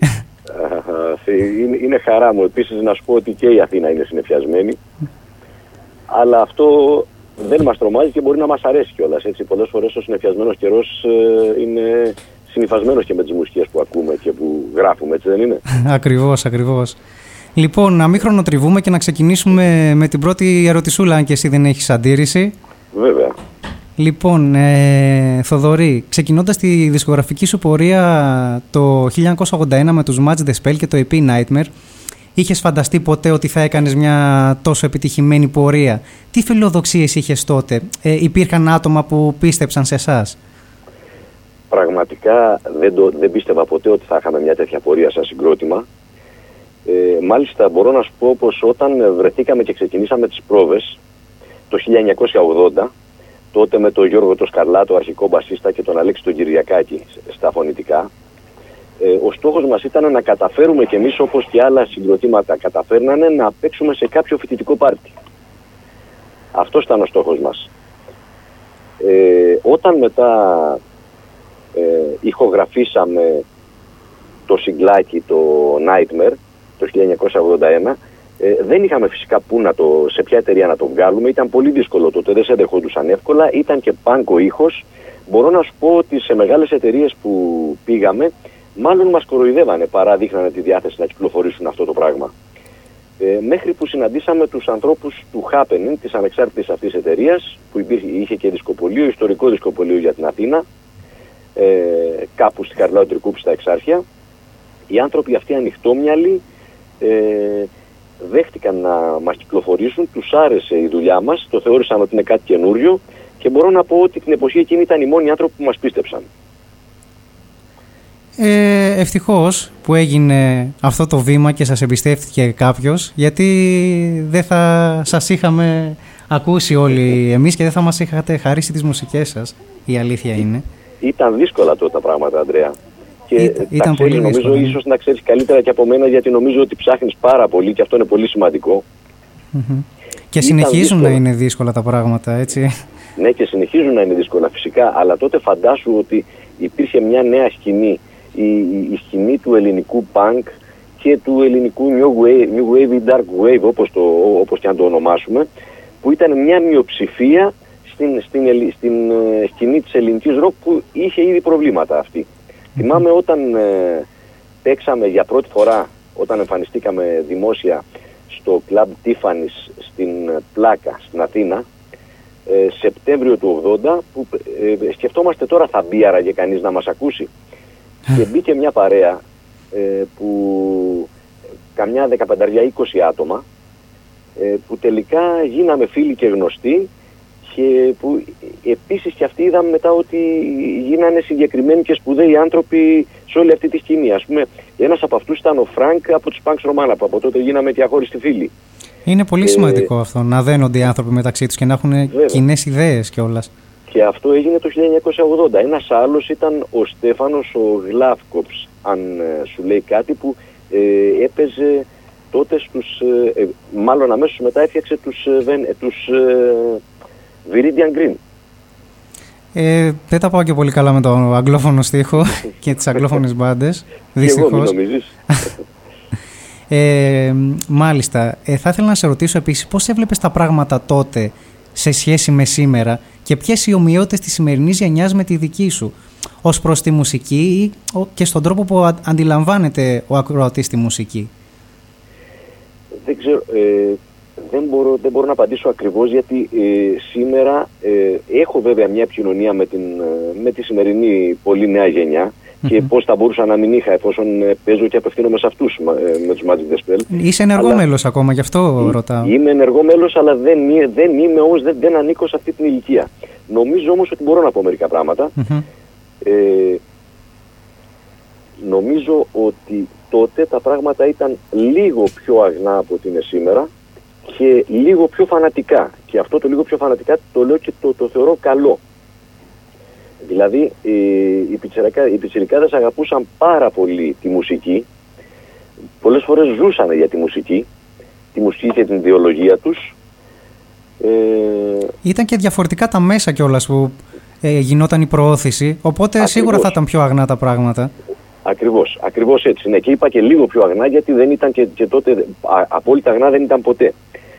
είναι, είναι χαρά μου. Επίσης να σου πω ότι και η Αθήνα είναι συννεφιασμένη. Αλλά αυτό δεν μας τρομάζει και μπορεί να μας αρέσει κιόλας. Έτσι, πολλές φορές ο συννεφιασμένος καιρός ε, είναι συνυφασμένος και με τις μουσικές που ακούμε και που γράφουμε, έτσι δεν είναι? Ακριβώς, ακριβώς. Λοιπόν, να μην χρονοτριβούμε και να ξεκινήσουμε με την πρώτη ερωτησούλα, αν και εσύ δεν έχεις αντίρρηση. Βέβαια. Λοιπόν, ε, Θοδωρή, ξεκινώντας τη δισκογραφική σου πορεία το χίλια εννιακόσια ογδόντα ένα με τους Match the Spell και το ι πι Nightmare, είχες φανταστεί ποτέ ότι θα έκανες μια τόσο επιτυχημένη πορεία? Τι φιλοδοξίες είχες τότε? Ε, υπήρχαν άτομα που πίστεψαν σε εσάς? Πραγματικά δεν, το, δεν πίστευα ποτέ ότι θα είχαμε μια τέτοια πορεία σαν συγκρότημα. Ε, μάλιστα μπορώ να σου πω πως όταν βρεθήκαμε και ξεκινήσαμε τις πρόβες το χίλια εννιακόσια ογδόντα, τότε με τον Γιώργο τον Σκαρλάτο, αρχικό μπασίστα, και τον Αλέξη τον Κυριακάκη στα φωνητικά, ε, ο στόχος μας ήταν να καταφέρουμε κι εμείς, όπως και άλλα συγκροτήματα καταφέρνανε, να παίξουμε σε κάποιο φοιτητικό πάρτι. Αυτός ήταν ο στόχος μας. Ε, όταν μετά ε, ηχογραφήσαμε το σιγκλάκι, το Nightmare, το χίλια εννιακόσια ογδόντα ένα, ε, δεν είχαμε φυσικά πού να το, σε ποια εταιρεία να το βγάλουμε. Ήταν πολύ δύσκολο τότε, δεν σε δεχόντουσαν εύκολα, ήταν και πάνκο ήχος. Μπορώ να σου πω ότι σε μεγάλες εταιρείες που πήγαμε, μάλλον μας κοροϊδεύανε παρά δείχνανε τη διάθεση να κυκλοφορήσουν αυτό το πράγμα. Ε, μέχρι που συναντήσαμε τους ανθρώπους του Happening, της ανεξάρτητης αυτής εταιρείας, που υπήρχε, είχε και δισκοπωλείο, ιστορικό δισκοπωλείο για την Αθήνα, ε, κάπου στη Χαριλάου Τρικούπη στα Εξάρχεια. Οι άνθρωποι αυτοί ανοιχτόμυαλοι ε, δέχτηκαν να μας κυκλοφορήσουν, τους άρεσε η δουλειά μας, το θεώρησαν ότι είναι κάτι καινούριο και μπορώ να πω ότι την εποχή εκείνη ήταν οι μόνοι άνθρωποι που μας πίστεψαν. Ε, ευτυχώς που έγινε αυτό το βήμα και σας εμπιστεύτηκε κάποιος, γιατί δεν θα σας είχαμε ακούσει όλοι εμείς και δεν θα μας είχατε χαρίσει τις μουσικές σας, η αλήθεια είναι. Ήταν δύσκολα τότε τα πράγματα, Ανδρέα. Και Ή, τα ήταν ξέρεις, πολύ νομίζω δύσκολα. ίσως να ξέρεις καλύτερα και από μένα, γιατί νομίζω ότι ψάχνεις πάρα πολύ και αυτό είναι πολύ σημαντικό. Mm-hmm. Και συνεχίζουν να είναι δύσκολα τα πράγματα, έτσι. Ναι, και συνεχίζουν να είναι δύσκολα φυσικά, αλλά τότε φαντάσου ότι υπήρχε μια νέα σκηνή, η, η, η σκηνή του ελληνικού punk και του ελληνικού new wave, new wave ή dark wave, όπως, το, όπως και αν το ονομάσουμε, που ήταν μια μειοψηφία στην, στην, στην, στην σκηνή της ελληνικής rock που είχε ήδη προβλήματα αυτή. Mm-hmm. Θυμάμαι όταν ε, παίξαμε για πρώτη φορά, όταν εμφανιστήκαμε δημόσια στο Club Tiffany's στην Πλάκα, στην Αθήνα, ε, Σεπτέμβριο του ογδόντα, που ε, σκεφτόμαστε τώρα θα μπει άραγε κανείς να μας ακούσει. Και μπήκε μια παρέα ε, που καμιά δεκαπενταριά είκοσι άτομα, ε, που τελικά γίναμε φίλοι και γνωστοί, και που επίσης και αυτοί είδαμε μετά ότι γίνανε συγκεκριμένοι και σπουδαίοι άνθρωποι σε όλη αυτή τη σκηνή. Ας πούμε, ένας από αυτούς ήταν ο Φρανκ από τους Punks Romana, που από τότε γίναμε και αχώριστοι φίλοι. Είναι πολύ ε, σημαντικό αυτό, να δένονται οι άνθρωποι μεταξύ τους και να έχουν κοινές ιδέες κιόλας. Και αυτό έγινε το χίλια εννιακόσια ογδόντα. Ένας άλλος ήταν ο Στέφανος ο Γλάφκοψ, αν ε, σου λέει κάτι, που ε, έπαιζε τότε στους, ε, μάλλον αμέσως μετά έφτιαξε τους, ε, τους ε, Viridian Green. Ε, δεν τα πάω και πολύ καλά με το αγγλόφωνο στίχο και τις αγγλόφωνες μπάντες, δυστυχώς. Και εγώ, μην νομίζεις. ε, μάλιστα, ε, θα ήθελα να σε ρωτήσω επίσης πώς έβλεπες τα πράγματα τότε σε σχέση με σήμερα και ποιες οι ομοιότητες της σημερινής γενιάς με τη δική σου, ως προς τη μουσική και στον τρόπο που αντιλαμβάνεται ο ακροατής τη μουσική. Δεν ξέρω, ε, δεν μπορώ, δεν μπορώ να απαντήσω ακριβώς, γιατί ε, σήμερα ε, έχω βέβαια μια επικοινωνία με, την, με τη σημερινή πολύ νέα γενιά και mm-hmm. πώς θα μπορούσα να μην είχα, εφόσον ε, παίζω και απευθύνομαι σε αυτούς ε, με τους Magic the Spell. Είσαι ενεργό αλλά, μέλος ακόμα, γι' αυτό ε, ρωτάω. Είμαι ενεργό μέλος, αλλά δεν, δεν είμαι όμως, δεν, δεν ανήκω σε αυτή την ηλικία. Νομίζω όμως ότι μπορώ να πω μερικά πράγματα. Mm-hmm. Ε, νομίζω ότι τότε τα πράγματα ήταν λίγο πιο αγνά από ότι είναι σήμερα και λίγο πιο φανατικά. Και αυτό το λίγο πιο φανατικά το λέω και το, το θεωρώ καλό. Δηλαδή ε, οι, πιτσιρικα, οι πιτσιρικάδες αγαπούσαν πάρα πολύ τη μουσική. Πολλές φορές ζούσαν για τη μουσική, τη μουσική και την ιδεολογία τους. Ε, ήταν και διαφορετικά τα μέσα κιόλας που ε, γινόταν η προώθηση, οπότε ακριβώς. Σίγουρα θα ήταν πιο αγνά τα πράγματα. Ακριβώς, ακριβώς έτσι. Ναι, και είπα και λίγο πιο αγνά, γιατί δεν ήταν και, και τότε, α, απόλυτα αγνά δεν ήταν ποτέ.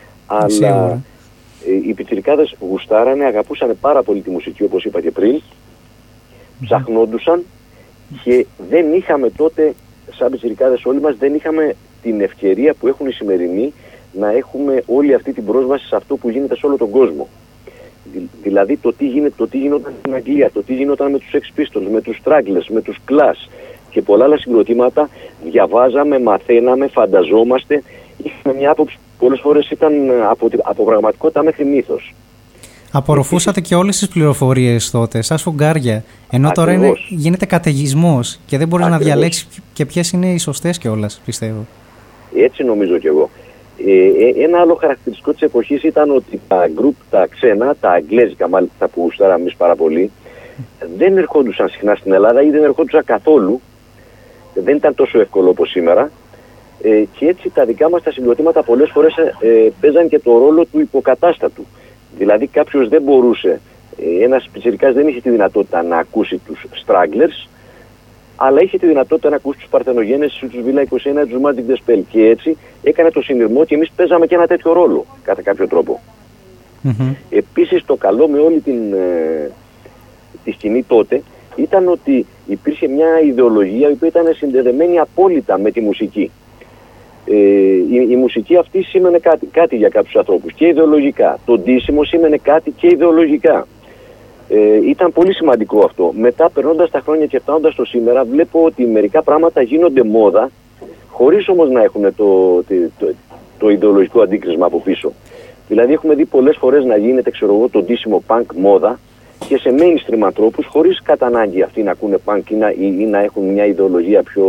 Αλλά ε, οι πιτσιρικάδες γουστάρανε, αγαπούσαν πάρα πολύ τη μουσική, όπως είπα και πριν, mm-hmm. ψαχνόντουσαν και δεν είχαμε τότε, σαν πιτσιρικάδες όλοι μας, δεν είχαμε την ευκαιρία που έχουν οι σημερινοί να έχουμε όλη αυτή την πρόσβαση σε αυτό που γίνεται σε όλο τον κόσμο. Δηλαδή το τι, γίνεται, το τι γινόταν στην Αγγλία, το τι γινόταν με τους Sex Pistols, με τους Stranglers, με τους Clash και πολλά άλλα συγκροτήματα, διαβάζαμε, μαθαίναμε, φανταζόμαστε. Είχαμε μια άποψη που πολλές φορές ήταν από, από πραγματικότητα μέχρι μύθος. Απορροφούσατε και όλες τις πληροφορίες τότε, σαν σφουγγάρια. Ενώ τώρα είναι, γίνεται καταιγισμός και δεν μπορείς Ακριβώς. να διαλέξεις και ποιες είναι οι σωστές κιόλας, πιστεύω. Έτσι νομίζω κι εγώ. Ε, ένα άλλο χαρακτηριστικό της εποχής ήταν ότι τα γκρουπ, τα ξένα, τα αγγλέζικα μάλιστα που γουστάραμε εμείς πάρα πολύ, δεν ερχόντουσαν συχνά στην Ελλάδα ή δεν ερχόντουσαν καθόλου. Δεν ήταν τόσο εύκολο όπως σήμερα. Ε, και έτσι τα δικά μας τα συγκροτήματα πολλές φορές ε, παίζαν και το ρόλο του υποκατάστατου. Δηλαδή κάποιος δεν μπορούσε, ε, ένας πιτσιρικάς δεν είχε τη δυνατότητα να ακούσει τους Stranglers, αλλά είχε τη δυνατότητα να ακούσει τους Παρθενογένες, τους Villa είκοσι ένα, τους Magic the Spell. Και έτσι έκανε το συνειρμό και εμείς παίζαμε και ένα τέτοιο ρόλο, κατά κάποιο τρόπο. Mm-hmm. Επίσης το καλό με όλη την, ε, τη σκηνή τότε ήταν ότι υπήρχε μια ιδεολογία η οποία ήταν συνδεδεμένη απόλυτα με τη μουσική. Ε, η, η μουσική αυτή σήμαινε κάτι, κάτι για κάποιους ανθρώπους και ιδεολογικά. Το ντύσιμο σήμαινε κάτι και ιδεολογικά. Ε, ήταν πολύ σημαντικό αυτό. Μετά, περνώντας τα χρόνια και φτάνοντας στο σήμερα, βλέπω ότι μερικά πράγματα γίνονται μόδα, χωρίς όμως να έχουν το, το, το, το ιδεολογικό αντίκρισμα από πίσω. Δηλαδή, έχουμε δει πολλές φορές να γίνεται, ξέρω εγώ, το ντύσιμο punk μόδα και σε mainstream ανθρώπους, χωρίς κατά ανάγκη αυτοί να ακούνε punk ή να, ή, ή να έχουν μια ιδεολογία πιο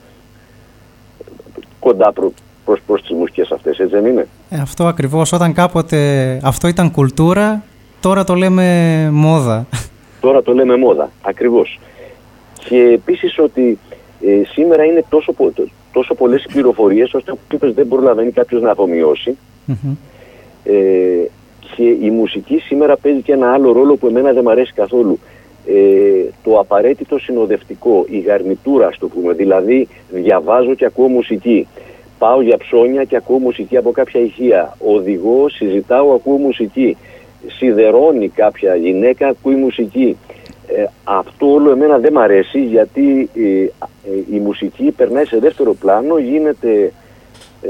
κοντά προ, προς, προς τις μουσικές αυτές, έτσι δεν είναι? Ε, αυτό ακριβώς. Όταν κάποτε αυτό ήταν κουλτούρα, τώρα το λέμε μόδα. Τώρα το λέμε μόδα, ακριβώς. Και επίσης ότι ε, σήμερα είναι τόσο, τόσο πολλές πληροφορίες, ώστε που δεν προλαβαίνει κάποιος να αφομοιώσει. Mm-hmm. Ε, και η μουσική σήμερα παίζει και ένα άλλο ρόλο που εμένα δεν μου αρέσει καθόλου. Ε, το απαραίτητο συνοδευτικό, η γαρνιτούρα, ας το πούμε. Δηλαδή διαβάζω και ακούω μουσική. Πάω για ψώνια και ακούω μουσική από κάποια ηχεία. Οδηγώ, συζητάω, ακούω μουσική. Σιδερώνει κάποια γυναίκα, ακούει μουσική. Ε, αυτό όλο εμένα δεν μ' αρέσει, γιατί ε, ε, η μουσική περνάει σε δεύτερο πλάνο, γίνεται ε,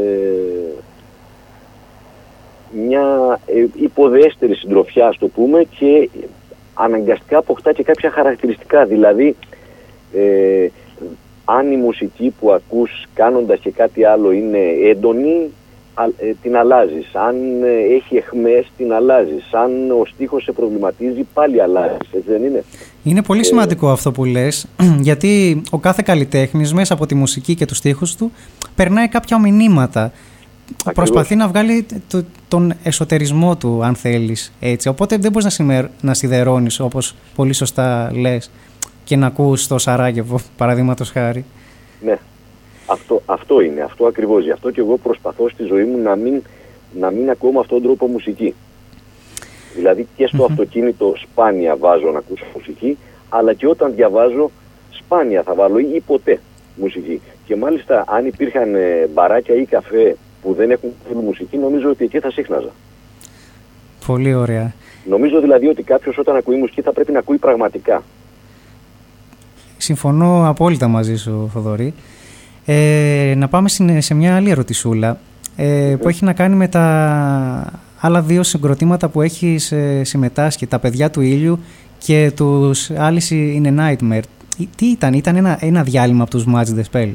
μια ε, υποδέστερη συντροφιά, ας το πούμε, και αναγκαστικά αποκτά και κάποια χαρακτηριστικά. Δηλαδή ε, αν η μουσική που ακούς κάνοντας και κάτι άλλο είναι έντονη, την αλλάζεις. Αν έχει αιχμές, την αλλάζεις. Αν ο στίχος σε προβληματίζει, πάλι αλλάζεις. Έτσι δεν είναι? Είναι πολύ σημαντικό ε... αυτό που λες, γιατί ο κάθε καλλιτέχνης μέσα από τη μουσική και τους στίχους του περνάει κάποια μηνύματα. Ακριβώς. Προσπαθεί να βγάλει το, τον εσωτερισμό του, αν θέλεις, έτσι. Οπότε δεν μπορείς να, σημερ, να σιδερώνεις, όπως πολύ σωστά λες, και να ακούς το Σαράγεβο, παραδείγματος χάρη. Ναι. Αυτό, αυτό είναι, αυτό ακριβώς. Γι' αυτό και εγώ προσπαθώ στη ζωή μου να μην, να μην ακούω με αυτόν τον τρόπο μουσική. Δηλαδή και στο mm-hmm. αυτοκίνητο σπάνια βάζω να ακούσω μουσική, αλλά και όταν διαβάζω σπάνια θα βάλω ή ποτέ μουσική. Και μάλιστα αν υπήρχαν ε, μπαράκια ή καφέ που δεν έχουν μουσική, νομίζω ότι εκεί θα σύχναζα. Πολύ ωραία. Νομίζω δηλαδή ότι κάποιος όταν ακούει μουσική θα πρέπει να ακούει πραγματικά. Συμφωνώ απόλυτα μαζί σου, Θοδωρή. Ε, να πάμε σε μια άλλη ερωτησούλα. ε, που έχει να κάνει με τα άλλα δύο συγκροτήματα που έχεις ε, συμμετάσχει, τα παιδιά του ήλιου και τους Alice in a Nightmare. Τι ήταν, ήταν ένα, ένα διάλειμμα από τους Magic the Spell?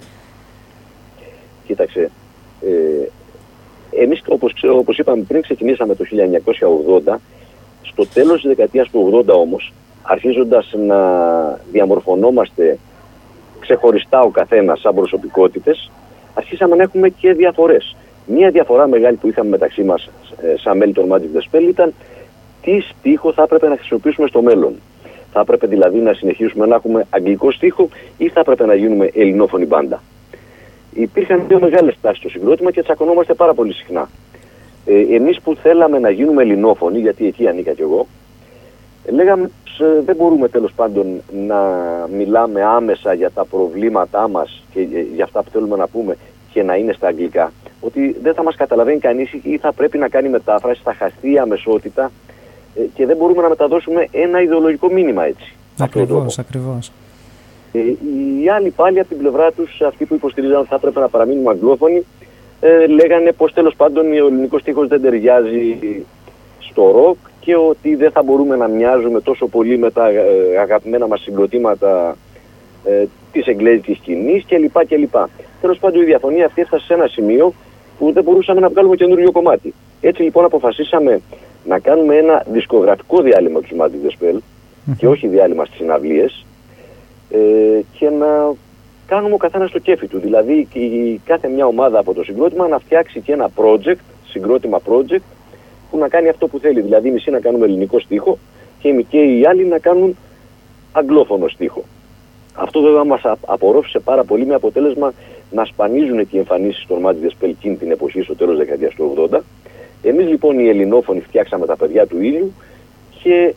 Κοίταξε, ε, εμείς όπως, ξέρω, όπως είπαμε πριν, ξεκινήσαμε το χίλια εννιακόσια ογδόντα. Στο τέλος της δεκαετίας του ογδόντα όμως, αρχίζοντας να διαμορφωνόμαστε ξεχωριστά ο καθένας σαν προσωπικότητες, αρχίσαμε να έχουμε και διαφορές. Μία διαφορά μεγάλη που είχαμε μεταξύ μας ε, σαν μέλη των Magic the Spell ήταν τι στίχο θα έπρεπε να χρησιμοποιήσουμε στο μέλλον. Θα έπρεπε δηλαδή να συνεχίσουμε να έχουμε αγγλικό στίχο ή θα έπρεπε να γίνουμε ελληνόφωνη μπάντα. Υπήρχαν δύο μεγάλες τάσεις στο συγκρότημα και τσακωνόμαστε πάρα πολύ συχνά. Ε, εμείς που θέλαμε να γίνουμε ελληνόφωνοι, γιατί εκεί ανήκα κι εγώ, λέγαμε ε, δεν μπορούμε τέλος πάντων να μιλάμε άμεσα για τα προβλήματά μας και ε, για αυτά που θέλουμε να πούμε και να είναι στα αγγλικά. Ότι δεν θα μας καταλαβαίνει κανείς ή θα πρέπει να κάνει μετάφραση, θα χαστεί η αμεσότητα ε, και δεν μπορούμε να μεταδώσουμε ένα ιδεολογικό μήνυμα έτσι. Ακριβώς, ακριβώς. Ε, οι άλλοι πάλι από την πλευρά τους, αυτοί που υποστηρίζαν ότι θα έπρεπε να παραμείνουμε αγγλόφωνοι, ε, λέγανε πως τέλος πάντων ο ελληνικός στίχος δεν ταιριάζει στο ροκ και ότι δεν θα μπορούμε να μοιάζουμε τόσο πολύ με τα ε, αγαπημένα μας συγκροτήματα ε, της εγγλέζικης σκηνής κλπ. κλπ. Τέλος πάντων η διαφωνία αυτή έφτασε σε ένα σημείο που δεν μπορούσαμε να βγάλουμε καινούριο κομμάτι. Έτσι λοιπόν αποφασίσαμε να κάνουμε ένα δισκογραφικό διάλειμμα του Magic the Spell mm-hmm. και όχι διάλειμμα στις συναυλίες, ε, και να κάνουμε ο καθένας το κέφι του. Δηλαδή η, κάθε μια ομάδα από το συγκρότημα να φτιάξει και ένα project, συγκρότημα project, που να κάνει αυτό που θέλει. Δηλαδή οι μισοί να κάνουμε ελληνικό στίχο και, και οι άλλοι να κάνουν αγγλόφωνο στίχο. Αυτό βέβαια μας απορρόφησε πάρα πολύ, με αποτέλεσμα να σπανίζουν και οι εμφανίσεις των Magic the Spell εκείνη την εποχή στο τέλος δεκαετίας του ογδόντα. Εμείς λοιπόν οι ελληνόφωνοι φτιάξαμε τα παιδιά του ήλιου και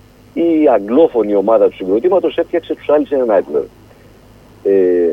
η αγγλόφωνη ομάδα του συγκροτήματος έφτιαξε τους Alice in a Nightmare. Ε,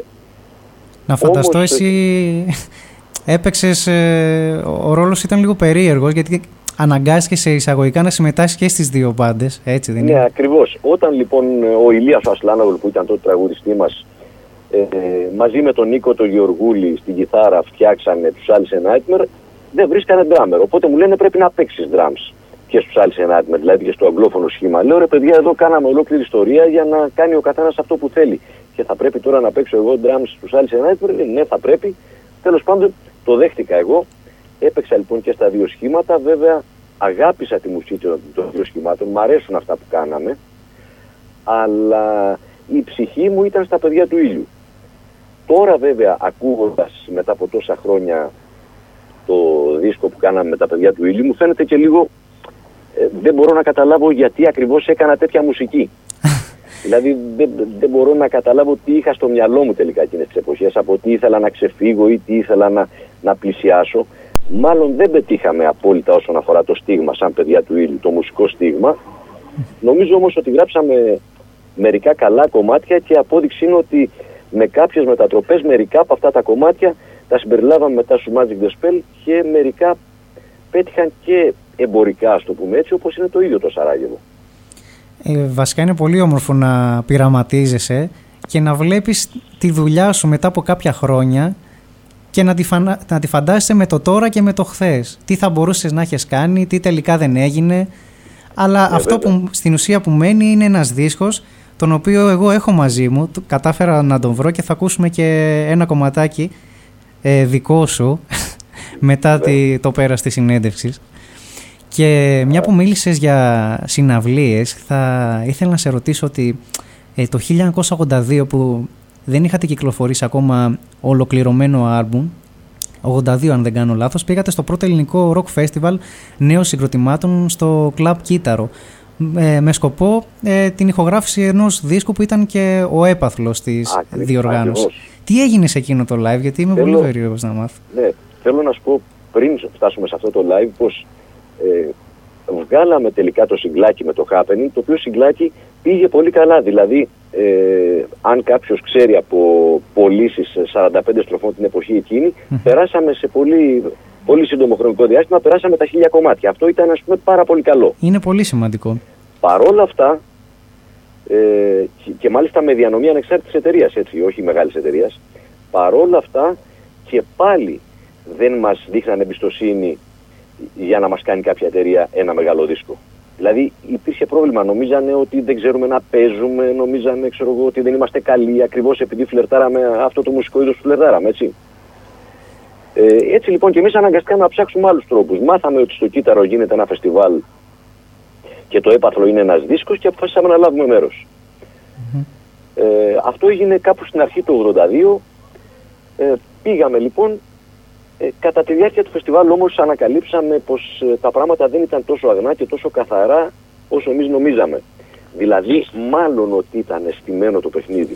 να φανταστώ όμως, εσύ έπαιξες, ε, ο ρόλος ήταν λίγο περίεργος γιατί αναγκάστηκε σε εισαγωγικά να συμμετάσχει και στις δύο μπάντες, έτσι δεν είναι? Ναι, ακριβώς. Όταν λοιπόν ο Ηλίας ο Ασλάνογλου που ήταν τότε τραγουδιστή μας, ε, μαζί με τον Νίκο τον Γεωργούλη στην κιθάρα φτιάξανε τους Alice in a Nightmare, δεν βρίσκανε drummer. Οπότε μου λένε πρέπει να παίξεις drums και στους Alice in a Nightmare, δηλαδή και στο αγγλόφωνο σχήμα. Λέω ρε παιδιά, εδώ κάναμε ολόκληρη ιστορία για να κάνει ο καθένας αυτό που θέλει. Και θα πρέπει τώρα να παίξω εγώ drums στους Alice in a Nightmare? Ναι, θα πρέπει. Τέλος πάντων το δέχτηκα εγώ. Έπαιξα λοιπόν και στα δύο σχήματα. Βέβαια αγάπησα τη μουσική των δύο σχημάτων, μ' αρέσουν αυτά που κάναμε. Αλλά η ψυχή μου ήταν στα παιδιά του ήλιου. Τώρα βέβαια ακούγοντας μετά από τόσα χρόνια το δίσκο που κάναμε με τα παιδιά του ήλιου, μου φαίνεται και λίγο ε, δεν μπορώ να καταλάβω γιατί ακριβώς έκανα τέτοια μουσική. Δηλαδή δεν, δεν μπορώ να καταλάβω τι είχα στο μυαλό μου τελικά εκείνες τις εποχές, από τι ήθελα να ξεφύγω ή τι ήθελα να, να πλησιάσω. Μάλλον δεν πετύχαμε απόλυτα όσον αφορά το στίγμα σαν παιδιά του ήλιου, το μουσικό στίγμα. Νομίζω όμως ότι γράψαμε μερικά καλά κομμάτια και η απόδειξη είναι ότι με κάποιες μετατροπές μερικά από αυτά τα κομμάτια τα συμπεριλάβαμε μετά στους Magic the Spell και μερικά πέτυχαν και εμπορικά, ας το πούμε έτσι, όπως είναι το ίδιο το Σαράγεβο. Ε, βασικά είναι πολύ όμορφο να πειραματίζεσαι και να βλέπεις τη δουλειά σου μετά από κάποια χρόνια και να τη, φανα... να τη φαντάζεσαι με το τώρα και με το χθες. Τι θα μπορούσες να έχεις κάνει, τι τελικά δεν έγινε. Αλλά ε, αυτό που, στην ουσία που μένει είναι ένας δίσκος, τον οποίο εγώ έχω μαζί μου, κατάφερα να τον βρω και θα ακούσουμε και ένα κομματάκι ε, δικό σου μετά τη, το πέρας της συνέντευξης. Και μια που μίλησες για συναυλίες, θα ήθελα να σε ρωτήσω ότι ε, το χίλια εννιακόσια ογδόντα δύο που δεν είχατε κυκλοφορήσει ακόμα ολοκληρωμένο άλμπουμ, ογδόντα δύο αν δεν κάνω λάθος, πήγατε στο πρώτο ελληνικό rock festival νέων συγκροτημάτων στο Club Κύτταρο ε, με σκοπό ε, την ηχογράφηση ενός δίσκου που ήταν και ο έπαθλος της διοργάνωσης. Τι έγινε σε εκείνο το live, γιατί είμαι θέλω, πολύ περίεργος να μάθω. Ναι, θέλω να σου πω πριν φτάσουμε σε αυτό το live πως ε, βγάλαμε τελικά το συγκλάκι με το Happening, το οποίο συγκλάκι πήγε πολύ καλά. Δηλαδή, ε, αν κάποιος ξέρει από πωλήσεις σαράντα πέντε στροφών την εποχή εκείνη, mm. περάσαμε σε πολύ, πολύ σύντομο χρονικό διάστημα, περάσαμε τα χίλια κομμάτια. Αυτό ήταν, ας πούμε, πάρα πολύ καλό. Είναι πολύ σημαντικό. Παρόλα αυτά, ε, και, και μάλιστα με διανομή ανεξάρτητης εταιρείας, έτσι, όχι μεγάλης εταιρείας, παρόλα αυτά και πάλι δεν μας δείχναν εμπιστοσύνη για να μας κάνει κάποια εταιρεία ένα μεγάλο δίσκο. Δηλαδή υπήρχε πρόβλημα, νομίζανε ότι δεν ξέρουμε να παίζουμε, νομίζανε ξέρω εγώ, ότι δεν είμαστε καλοί, ακριβώς επειδή φλερτάραμε αυτό το μουσικό είδος που φλερτάραμε, έτσι. Ε, έτσι λοιπόν και εμείς αναγκαστήκαμε να ψάξουμε άλλους τρόπους. Μάθαμε ότι στο Κύτταρο γίνεται ένα φεστιβάλ και το έπαθλο είναι ένας δίσκος και αποφασίσαμε να λάβουμε μέρος. Mm-hmm. Ε, αυτό έγινε κάπου στην αρχή του ογδόντα δύο. Ε, πήγαμε λοιπόν. Ε, κατά τη διάρκεια του φεστιβάλ όμως ανακαλύψαμε πως ε, τα πράγματα δεν ήταν τόσο αγνά και τόσο καθαρά όσο εμείς νομίζαμε. Δηλαδή μάλλον ότι ήταν αισθημένο το παιχνίδι.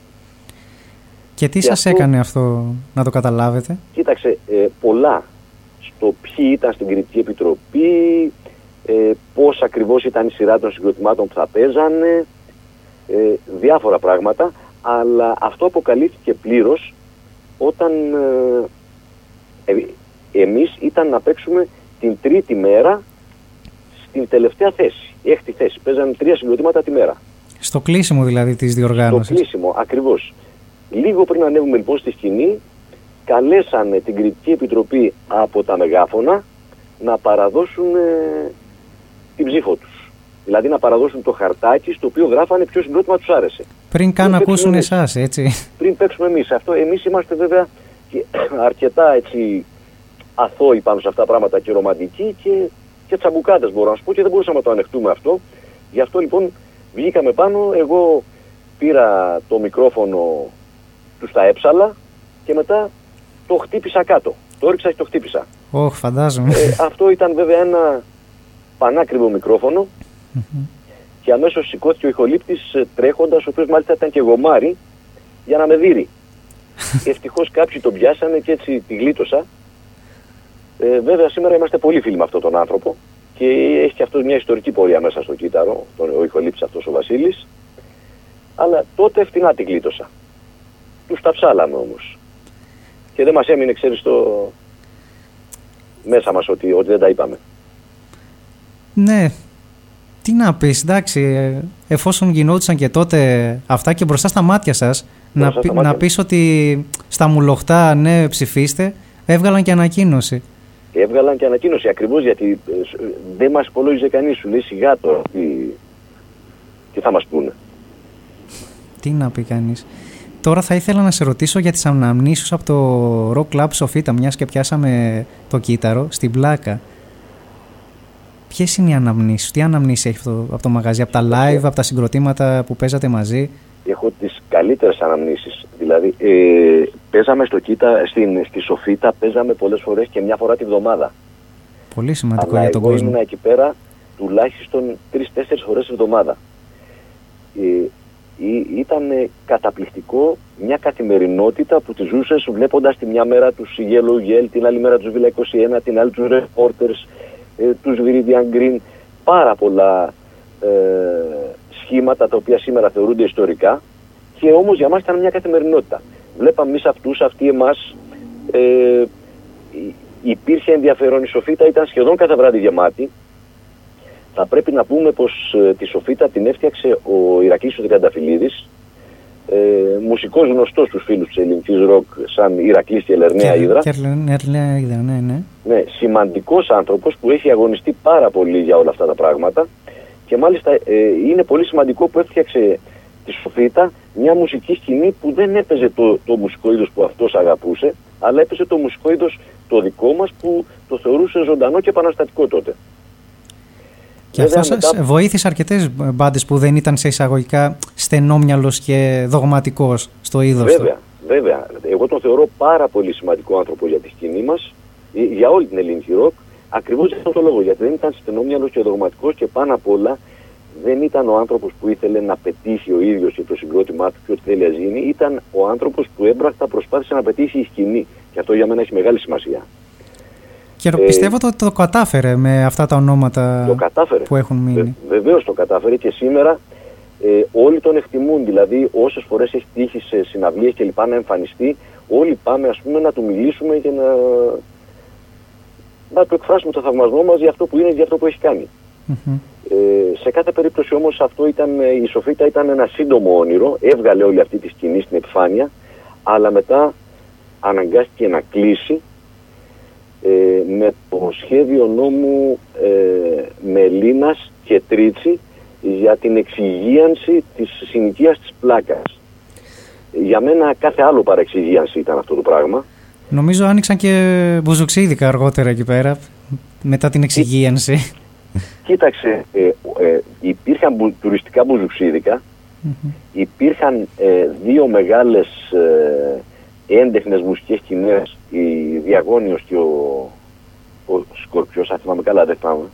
Και τι και σας αυτό, έκανε αυτό να το καταλάβετε? Κοίταξε, ε, πολλά. Στο ποιοι ήταν στην Κριτική Επιτροπή, ε, πώς ακριβώς ήταν η σειρά των συγκροτημάτων που θα παίζανε, ε, διάφορα πράγματα, αλλά αυτό αποκαλύφθηκε πλήρως όταν... Ε, Ε, εμείς ήταν να παίξουμε την τρίτη μέρα στην τελευταία θέση, έκτη θέση. Παίζανε τρία συγκροτήματα τη μέρα. Στο κλείσιμο δηλαδή της διοργάνωσης. Στο κλείσιμο, ακριβώς. Λίγο πριν ανέβουμε λοιπόν στη σκηνή, καλέσανε την Κριτική Επιτροπή από τα μεγάφωνα να παραδώσουν ε, την ψήφο τους. Δηλαδή να παραδώσουν το χαρτάκι στο οποίο γράφανε ποιο συγκρότημα τους άρεσε. Πριν καν ακούσουν εσάς, έτσι. Πριν παίξουμε εμείς. Αυτό, εμείς είμαστε βέβαια και αρκετά έτσι αθώοι πάνω σε αυτά τα πράγματα και ρομαντικοί και, και τσαμπουκάδες μπορώ να σου πω και δεν μπορούσαμε να το ανεχτούμε αυτό. Γι' αυτό λοιπόν βγήκαμε πάνω, εγώ πήρα το μικρόφωνο του στα έψαλα και μετά το χτύπησα κάτω. Το έριξα και το χτύπησα. Ωχ, oh, φαντάζομαι. Ε, αυτό ήταν βέβαια ένα πανάκριβο μικρόφωνο mm-hmm. και αμέσως σηκώθηκε ο ηχολήπτης τρέχοντας, ο οποίος μάλιστα ήταν και γομάρι για να με δείρει. Ευτυχώς κάποιοι τον πιάσανε και έτσι τη γλίτωσα. Ε, βέβαια σήμερα είμαστε πολύ φίλοι με αυτόν τον άνθρωπο και έχει και αυτός μια ιστορική πορεία μέσα στο Κύτταρο, τον, ο ηχολήπτης αυτός ο Βασίλης. Αλλά τότε φτηνά τη γλίτωσα. Τους τα ψάλαμε όμως. Και δεν μας έμεινε, ξέρεις, το... μέσα μας ότι, ότι δεν τα είπαμε. Ναι. Τι να πεις, εντάξει, εφόσον γινόντουσαν και τότε αυτά και μπροστά στα μάτια σας, να, πι, να πεις ότι στα μουλοχτά ναι ψηφίστε, έβγαλαν και ανακοίνωση. Έβγαλαν και ανακοίνωση ακριβώς γιατί δεν μας υπολόγιζε κανείς, σου λέει σιγά τώρα τι, τι θα μας πούνε. Τι να πει κανείς. Τώρα θα ήθελα να σε ρωτήσω για τις αναμνήσεις από το Rock Club Σοφίτα, μιας και πιάσαμε το Κύτταρο στην πλάκα. Ποιες είναι οι αναμνήσεις, τι αναμνήσεις έχει αυτό, από το μαγαζί, από τα live, από τα συγκροτήματα που παίζατε μαζί? Έχω τις καλύτερες αναμνήσεις. Δηλαδή, ε, παίζαμε στο Κύττα, στην, στη Σοφίτα, παίζαμε πολλές φορές και μια φορά τη βδομάδα. Πολύ σημαντικό. Αλλά για τον εγώ κόσμο. ήμουν εκεί πέρα τουλάχιστον τρεις-τέσσερις φορές τη βδομάδα. Ε, ήταν καταπληκτικό, μια καθημερινότητα που τη ζούσες βλέποντας τη μια μέρα τους Yellow Yell, την άλλη μέρα τους Villa είκοσι ένα, την άλλη τους Reporters, ε, τους Viridian Green, πάρα πολλά ε, σχήματα τα οποία σήμερα θεωρούνται ιστορικά και όμως για μας ήταν μια καθημερινότητα. Βλέπαμε εμείς αυτούς, αυτοί εμάς, ε, υπήρχε ενδιαφέρον, η Σοφίτα ήταν σχεδόν κάθε βράδυ γεμάτη. Θα πρέπει να πούμε πως ε, τη Σοφίτα την έφτιαξε ο Ηρακλής ο Τρικανταφυλλίδης, ε, μουσικός γνωστός στους φίλους της ελληνικής ροκ σαν Ηρακλής και Λερναία Ύδρα. Και Λερναία Ύδρα, ναι, ναι. Ναι, σημαντικός άνθρωπος που έχει αγωνιστεί πάρα πολύ για όλα αυτά τα πράγματα και μάλιστα ε, είναι πολύ σημαντικό που έφτιαξε τη Σοφίτα μια μουσική σκηνή που δεν έπαιζε το, το μουσικό είδος που αυτός αγαπούσε, αλλά έπαιζε το μουσικό είδος το δικό μας που το θεωρούσε ζωντανό και επαναστατικό τότε. Και αυτό σας μετά... βοήθησε αρκετές μπάντες που δεν ήταν σε εισαγωγικά στενόμυαλος και δογματικός στο είδος βέβαια, του. Βέβαια, εγώ τον θεωρώ πάρα πολύ σημαντικό άνθρωπο για τη σκηνή μας, για όλη την ελληνική ροκ, ακριβώς για αυτόν τον λόγο, γιατί δεν ήταν στενόμυαλος και δογματικός και πάνω απ' όλα δεν ήταν ο άνθρωπος που ήθελε να πετύχει ο ίδιος και το συγκρότημά του και ό,τι θέλει να γίνει, ήταν ο άνθρωπος που έμπρακτα προσπάθησε να πετύχει η σκηνή και αυτό για μένα έχει μεγάλη σημασία. Και ε, πιστεύω ότι το, το κατάφερε με αυτά τα ονόματα που έχουν μείνει. Βε, βεβαίως το κατάφερε και σήμερα ε, όλοι τον εκτιμούν. Δηλαδή, όσες φορές έχει τύχει σε συναυλίες και λοιπά να εμφανιστεί, όλοι πάμε ας πούμε να του μιλήσουμε και να, να του εκφράσουμε το θαυμασμό μας για αυτό που είναι και για αυτό που έχει κάνει. Mm-hmm. Ε, σε κάθε περίπτωση όμως αυτό ήταν, η Σοφίτα ήταν ένα σύντομο όνειρο, έβγαλε όλη αυτή τη σκηνή στην επιφάνεια, αλλά μετά αναγκάστηκε να κλείσει ε, με το σχέδιο νόμου ε, Μελίνας και Τρίτσι για την εξυγίανση της συνοικίας της πλάκας. Για μένα κάθε άλλο παρεξυγίανση ήταν αυτό το πράγμα. Νομίζω άνοιξαν και μπουζουξίδικα αργότερα εκεί πέρα, μετά την εξυγίανση. Κοίταξε, ε, ε, υπήρχαν μπου, τουριστικά μπουζουξίδικα, mm-hmm. υπήρχαν ε, δύο μεγάλες ε, έντεχνες μουσικές σκηνές, η Διαγώνιος και ο, ο Σκορπιός, αν θυμάμαι καλά, δεν θυμάμαι.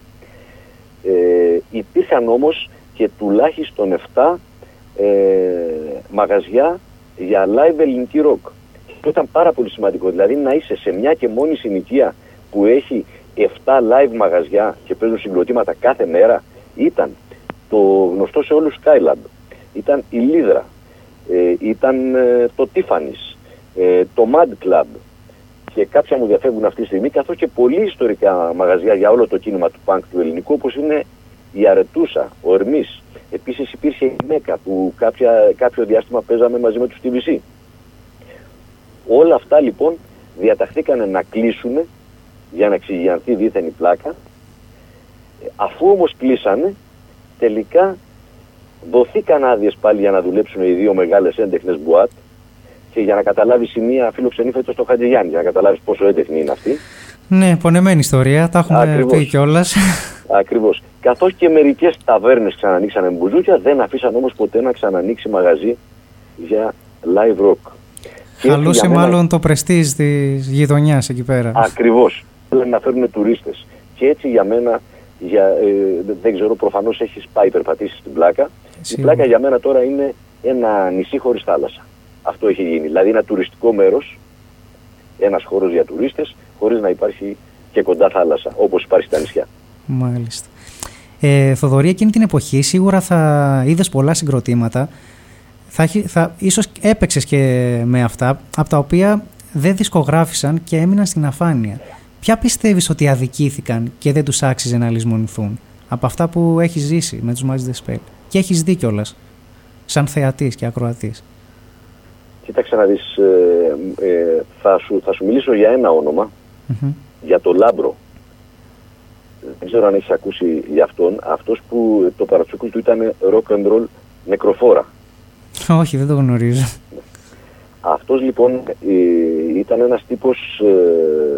Ε, υπήρχαν όμως και τουλάχιστον εφτά ε, μαγαζιά για live ελληνική ροκ. Αυτό ήταν πάρα πολύ σημαντικό, δηλαδή να είσαι σε μια και μόνη συνοικία που έχει εφτά live μαγαζιά και παίζουν συγκροτήματα κάθε μέρα. Ήταν το γνωστό σε όλους Skylab, ήταν η Λίδρα, ε, ήταν ε, το Tiffany's, ε, το Mad Club και κάποια μου διαφεύγουν αυτή τη στιγμή, καθώς και πολλοί ιστορικά μαγαζιά για όλο το κίνημα του punk του ελληνικού, όπως είναι η Αρετούσα, ο Ερμής. Επίσης υπήρχε η Μέκα που κάποια, κάποιο διάστημα παίζαμε μαζί με τους τι βι σι. Όλα αυτά λοιπόν διαταχθήκανε να κλείσουν για να εξηγιανθεί δίθεν η πλάκα. Αφού όμως κλείσανε, τελικά δοθήκαν άδειες πάλι για να δουλέψουν οι δύο μεγάλες έντεχνες μπουάτ. Και για να καταλάβεις η μία φιλοξενήφεται στο Χατζηγιάννη, για να καταλάβεις πόσο έντεχνη είναι αυτή. Ναι, πονεμένη ιστορία, τα έχουμε Ακριβώς. πει κιόλας. Ακριβώς. Καθώς και μερικές ταβέρνες ξανανοίξανε μπουζούκια, δεν αφήσαν όμως ποτέ να ξανανοίξει μαγαζί για live rock. Χαλούσε μάλλον μένα... το πρεστίζ της γειτονιάς εκεί πέρα. Ακριβώς. Θέλουν να φέρουν τουρίστες. Και έτσι για μένα, για, ε, δεν ξέρω, προφανώς έχεις πάει περπατήσει στην πλάκα. Σίγουρα. Η πλάκα για μένα τώρα είναι ένα νησί χωρίς θάλασσα. Αυτό έχει γίνει. Δηλαδή ένα τουριστικό μέρος, ένας χώρος για τουρίστες, χωρίς να υπάρχει και κοντά θάλασσα, όπως υπάρχει στα νησιά. Μάλιστα. Ε, Θοδωρή, εκείνη την εποχή σίγουρα θα είδες πολλά συγκροτήματα. Θα, θα, ίσως έπαιξες και με αυτά, από τα οποία δεν δισκογράφησαν και έμειναν στην αφάνεια. Ποια πιστεύεις ότι αδικήθηκαν και δεν τους άξιζε να λησμονηθούν από αυτά που έχεις ζήσει με τους Miles The Spell? Και έχεις δει κιόλας, σαν θεατής και ακροατής. Κοίταξε να δεις, ε, ε, θα, σου, θα σου μιλήσω για ένα όνομα, mm-hmm. για το Λάμπρο. Δεν ξέρω αν έχεις ακούσει για αυτόν, αυτός που το παρατσούκι του ήταν rock and roll νεκροφόρα. Όχι, δεν το γνωρίζω. Αυτός λοιπόν ε, ήταν ένας τύπος ε,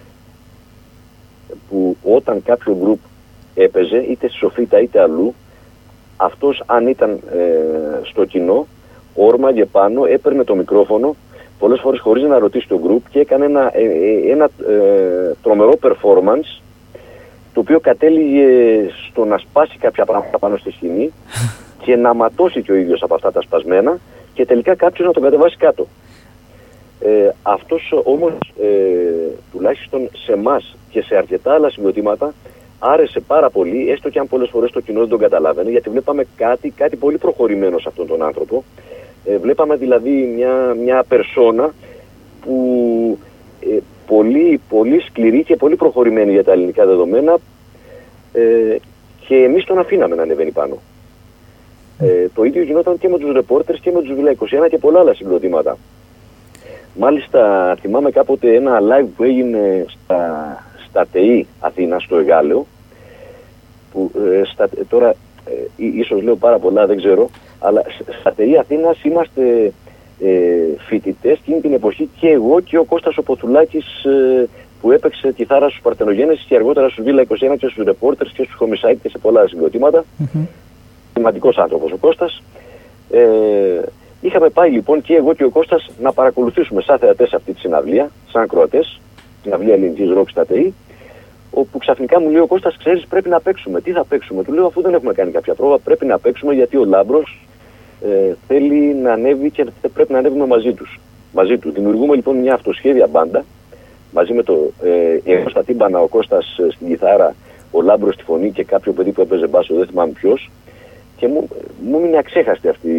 που όταν κάποιο γκρουπ έπαιζε, είτε στη Σοφίτα είτε αλλού, αυτός αν ήταν ε, στο κοινό, όρμαγε πάνω, έπαιρνε το μικρόφωνο, πολλές φορές χωρίς να ρωτήσει το γκρουπ, και έκανε ένα, ε, ένα ε, τρομερό performance, το οποίο κατέληγε στο να σπάσει κάποια πράγματα πάνω στη σκηνή και να ματώσει και ο ίδιος από αυτά τα σπασμένα και τελικά κάποιος να τον κατεβάσει κάτω. Ε, αυτός όμως, ε, τουλάχιστον σε εμάς και σε αρκετά άλλα συγκροτήματα, άρεσε πάρα πολύ, έστω και αν πολλές φορές το κοινό δεν τον καταλάβαινε, γιατί βλέπαμε κάτι, κάτι πολύ προχωρημένο σε αυτόν τον άνθρωπο. Ε, βλέπαμε δηλαδή μια, μια περσόνα που ε, πολύ, πολύ σκληρή και πολύ προχωρημένη για τα ελληνικά δεδομένα, ε, και εμείς τον αφήναμε να ανεβαίνει πάνω. Ε, το ίδιο γινόταν και με τους ρεπόρτερς και με τους Βιλά είκοσι ένα και πολλά άλλα συγκροτήματα. Μάλιστα θυμάμαι κάποτε ένα live που έγινε στα, στα ΤΕΙ Αθήνα, στο Εγάλεο, που ε, στα, τώρα ε, ίσως λέω πάρα πολλά, δεν ξέρω, αλλά στα ΤΕΙ Αθήνας είμαστε ε, φοιτητές εκείνη την εποχή, και εγώ και ο Κώστας ο Ποθουλάκης, ε, που έπαιξε κιθάρα στους Παρτενογέννες και αργότερα στους Βίλα είκοσι ένα και στους Ρεπόρτερς και στους Homicide και σε πολλά συγκροτήματα. Mm-hmm. Σημαντικός άνθρωπος ο Κώστας. Ε, είχαμε πάει λοιπόν και εγώ και ο Κώστας να παρακολουθήσουμε σαν θεατές αυτή τη συναυλία, σαν ακροατές, συναυλία ελληνικής ροκ στα ΤΕΙ, όπου ξαφνικά μου λέει ο Κώστας, ξέρεις, πρέπει να παίξουμε. Τι θα παίξουμε? Του λέω, αφού δεν έχουμε κάνει κάποια πρόβα, πρέπει να παίξουμε, γιατί ο Λάμπρος ε, θέλει να ανέβει και πρέπει να ανέβουμε μαζί τους. Μαζί του. Δημιουργούμε λοιπόν μια αυτοσχέδια μπάντα, μαζί με το ε, εγώ στα τύμπανα, ο Κώστας ε, στην κιθάρα, ο Λάμπρος στη φωνή και κάποιο παιδί που έπαιζε μπάσο, δεν θυμάμαι ποιος. Και μου, μου έμεινε αξέχαστη αυτή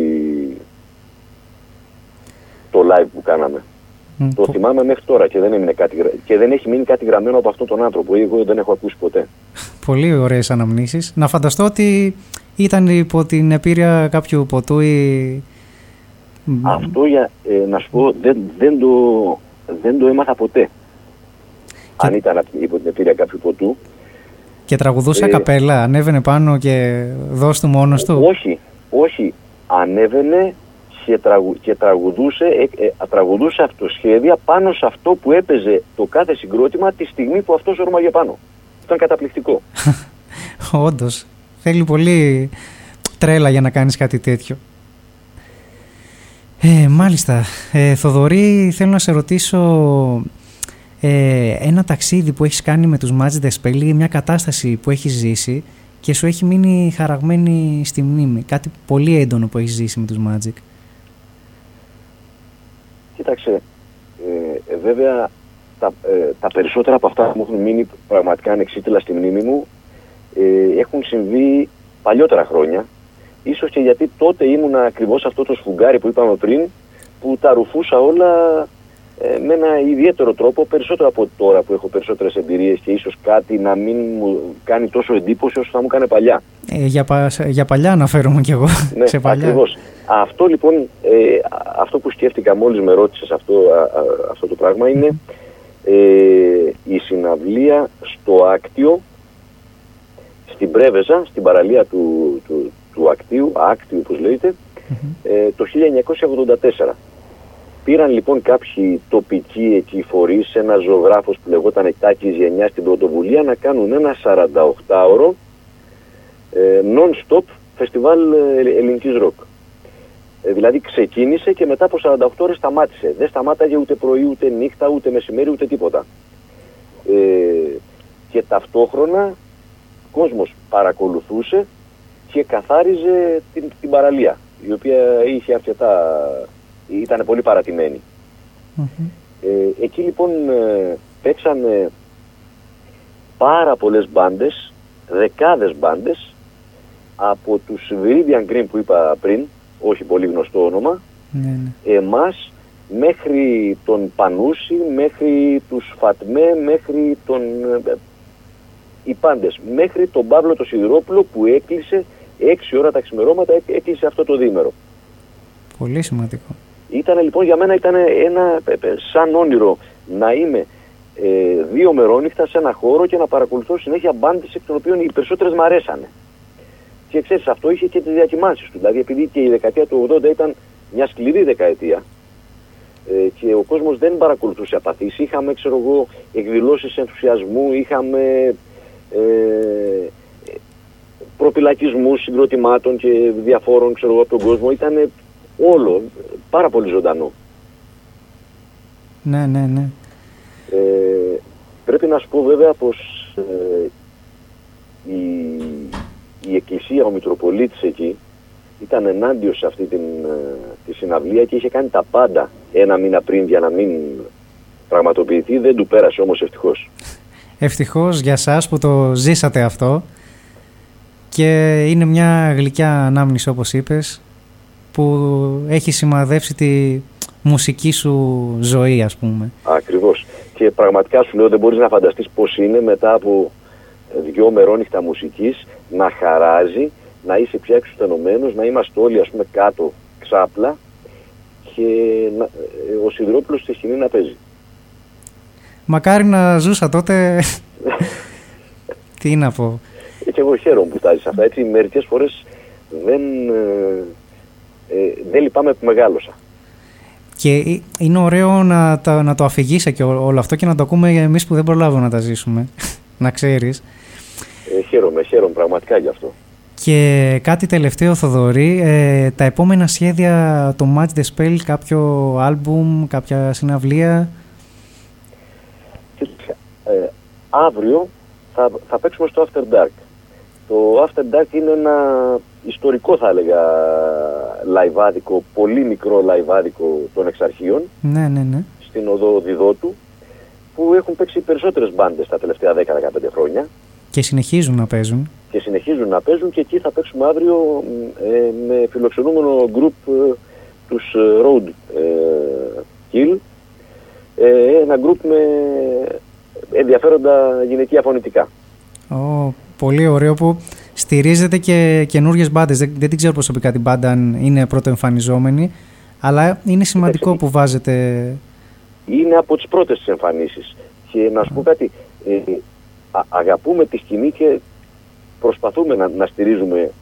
το live που κάναμε. Mm, το που... θυμάμαι μέχρι τώρα και δεν, έμεινε κάτι, και δεν έχει μείνει κάτι γραμμένο από αυτόν τον άνθρωπο. Εγώ δεν έχω ακούσει ποτέ. Πολύ ωραίες αναμνήσεις. Να φανταστώ ότι ήταν υπό την επίρρεια κάποιου ποτού ή... Αυτό για, ε, να σου πω, δεν, δεν, το, δεν το έμαθα ποτέ. αν ήταν υπό την επίρρεια κάποιου ποτού. Και τραγουδούσε ε, καπέλα, ανέβαινε πάνω και δώσ' του μόνος του. Όχι, όχι. Ανέβαινε και, τραγου, και τραγουδούσε, ε, ε, τραγουδούσε αυτοσχέδια πάνω σε αυτό που έπαιζε το κάθε συγκρότημα τη στιγμή που αυτός όρμαγε πάνω. Ήταν καταπληκτικό. Όντως. Θέλει πολύ τρέλα για να κάνεις κάτι τέτοιο. Ε, μάλιστα. Ε, Θοδωρή, θέλω να σε ρωτήσω ε, ένα ταξίδι που έχεις κάνει με τους Magic the Spell, μια κατάσταση που έχεις ζήσει και σου έχει μείνει χαραγμένη στη μνήμη. Κάτι πολύ έντονο που έχεις ζήσει με τους Magic. Κοίταξε, ε, ε, βέβαια τα, ε, τα περισσότερα από αυτά που μου έχουν μείνει πραγματικά ανεξίτηλα στη μνήμη μου ε, έχουν συμβεί παλιότερα χρόνια. Ίσως και γιατί τότε ήμουν ακριβώς αυτό το σφουγγάρι που είπαμε πριν, που τα ρουφούσα όλα ε, με ένα ιδιαίτερο τρόπο, περισσότερο από τώρα που έχω περισσότερες εμπειρίες και ίσως κάτι να μην μου κάνει τόσο εντύπωση όσο θα μου κάνει παλιά. Ε, για, πα, για παλιά αναφέρομαι κι εγώ. Ναι, σε παλιά. Ακριβώς. Αυτό λοιπόν, ε, αυτό που σκέφτηκα μόλις με ρώτησες αυτό, α, α, αυτό το πράγμα είναι ε, η συναυλία στο Άκτιο, στην Πρέβεζα, στην παραλία του, του, του Ακτίου, Άκτιου όπως λέγεται, mm-hmm. ε, το χίλια εννιακόσια ογδόντα τέσσερα. Πήραν λοιπόν κάποιοι τοπικοί εκεί φορείς, ένα ζωγράφος που λεγόταν Τάκης Γενιά στην πρωτοβουλία να κάνουν ένα σαρανταοκτάωρο ε, non-stop φεστιβάλ ε, ελληνικής ροκ. Ε, δηλαδή ξεκίνησε και μετά από σαράντα οκτώ ώρες σταμάτησε. Δεν σταμάταγε ούτε πρωί, ούτε νύχτα, ούτε μεσημέρι, ούτε τίποτα. Ε, και ταυτόχρονα κόσμος παρακολουθούσε και καθάριζε την, την παραλία, η οποία είχε αρκετά, ήταν πολύ παρατημένη. Mm-hmm. Ε, εκεί λοιπόν ε, παίξανε πάρα πολλές μπάντες, δεκάδες μπάντες, από τους Viridian Green που είπα πριν, όχι πολύ γνωστό όνομα, mm-hmm. εμάς μέχρι τον Πανούση, μέχρι τους Φατμέ, μέχρι τον... οι πάντες, μέχρι τον Παύλο το Σιδηρόπουλο που έκλεισε έξι ώρα τα ξημερώματα, έκλεισε αυτό το διήμερο. Πολύ σημαντικό. Ήταν λοιπόν για μένα ήταν ένα σαν όνειρο να είμαι ε, δύο μερόνυχτα σε ένα χώρο και να παρακολουθώ συνέχεια μπάντες εκ των οποίων οι περισσότερες μ' αρέσανε. Και ξέρεις, αυτό είχε και τις διακυμάνσεις του. Δηλαδή επειδή και η δεκαετία του ογδόντα ήταν μια σκληρή δεκαετία ε, και ο κόσμος δεν παρακολουθούσε απαθής. Είχαμε, ξέρω εγώ, εκδηλώσεις ενθουσιασμού, είχαμε ε, προπυλακισμούς συγκροτημάτων και διαφόρων, ξέρω εγώ, από τον κόσμο. Ήταν όλο πάρα πολύ ζωντανό. Ναι, ναι, ναι. Ε, πρέπει να σου πω βέβαια πως ε, η, η Εκκλησία, ο Μητροπολίτης εκεί ήταν ενάντιος σε αυτή την, ε, τη συναυλία και είχε κάνει τα πάντα ένα μήνα πριν για να μην πραγματοποιηθεί. Δεν του πέρασε όμως ευτυχώς. Ευτυχώς για σας που το ζήσατε αυτό και είναι μια γλυκιά ανάμνηση όπως είπες που έχει σημαδεύσει τη μουσική σου ζωή, ας πούμε. Ακριβώς. Και πραγματικά σου λέω δεν μπορείς να φανταστείς πώς είναι μετά από δυο μερόνυχτα μουσικής να χαράζει, να είσαι πια εξουθενωμένος, να είμαστε όλοι ας πούμε κάτω ξάπλα και να, ο Σιδηρόπουλος στη σκηνή να παίζει. Μακάρι να ζούσα τότε. Τι να πω. Και εγώ χαίρομαι που φτάσεις αυτά. Έτσι μερικές φορές δεν, ε, δεν λυπάμαι που μεγάλωσα. Και είναι ωραίο να, τα, να το αφηγήσει και όλο αυτό και να το ακούμε εμείς που δεν προλάβουμε να τα ζήσουμε. Να ξέρεις. Ε, χαίρομαι, χαίρομαι πραγματικά γι' αυτό. Και κάτι τελευταίο, Θοδωρή, ε, τα επόμενα σχέδια, το Match the Spell, κάποιο άλμπουμ, κάποια συναυλία? Ε, αύριο θα, θα παίξουμε στο After Dark. Το After Dark είναι ένα ιστορικό, θα έλεγα, λαϊβάδικο, πολύ μικρό λαϊβάδικο των Εξαρχείων. Ναι, ναι, ναι. Στην οδό Διδότου, που έχουν παίξει περισσότερες μπάντες τα τελευταία δέκα με δεκαπέντε χρόνια. Και συνεχίζουν να παίζουν. Και συνεχίζουν να παίζουν και εκεί θα παίξουμε αύριο ε, με φιλοξενούμενο γκρουπ ε, τους Road ε, Kill. Ε, ένα γκρουπ με ενδιαφέροντα γυναικεία φωνητικά. Oh, πολύ ωραίο που στηρίζετε και καινούριες μπάντες. Δεν, δεν την ξέρω προσωπικά την μπάντα αν είναι πρωτοεμφανιζόμενη, αλλά είναι σημαντικό που βάζετε... Είναι από τις πρώτες τις εμφανίσεις Και να σου πω κάτι, ε, α, αγαπούμε τη σκηνή και προσπαθούμε να, να στηρίζουμε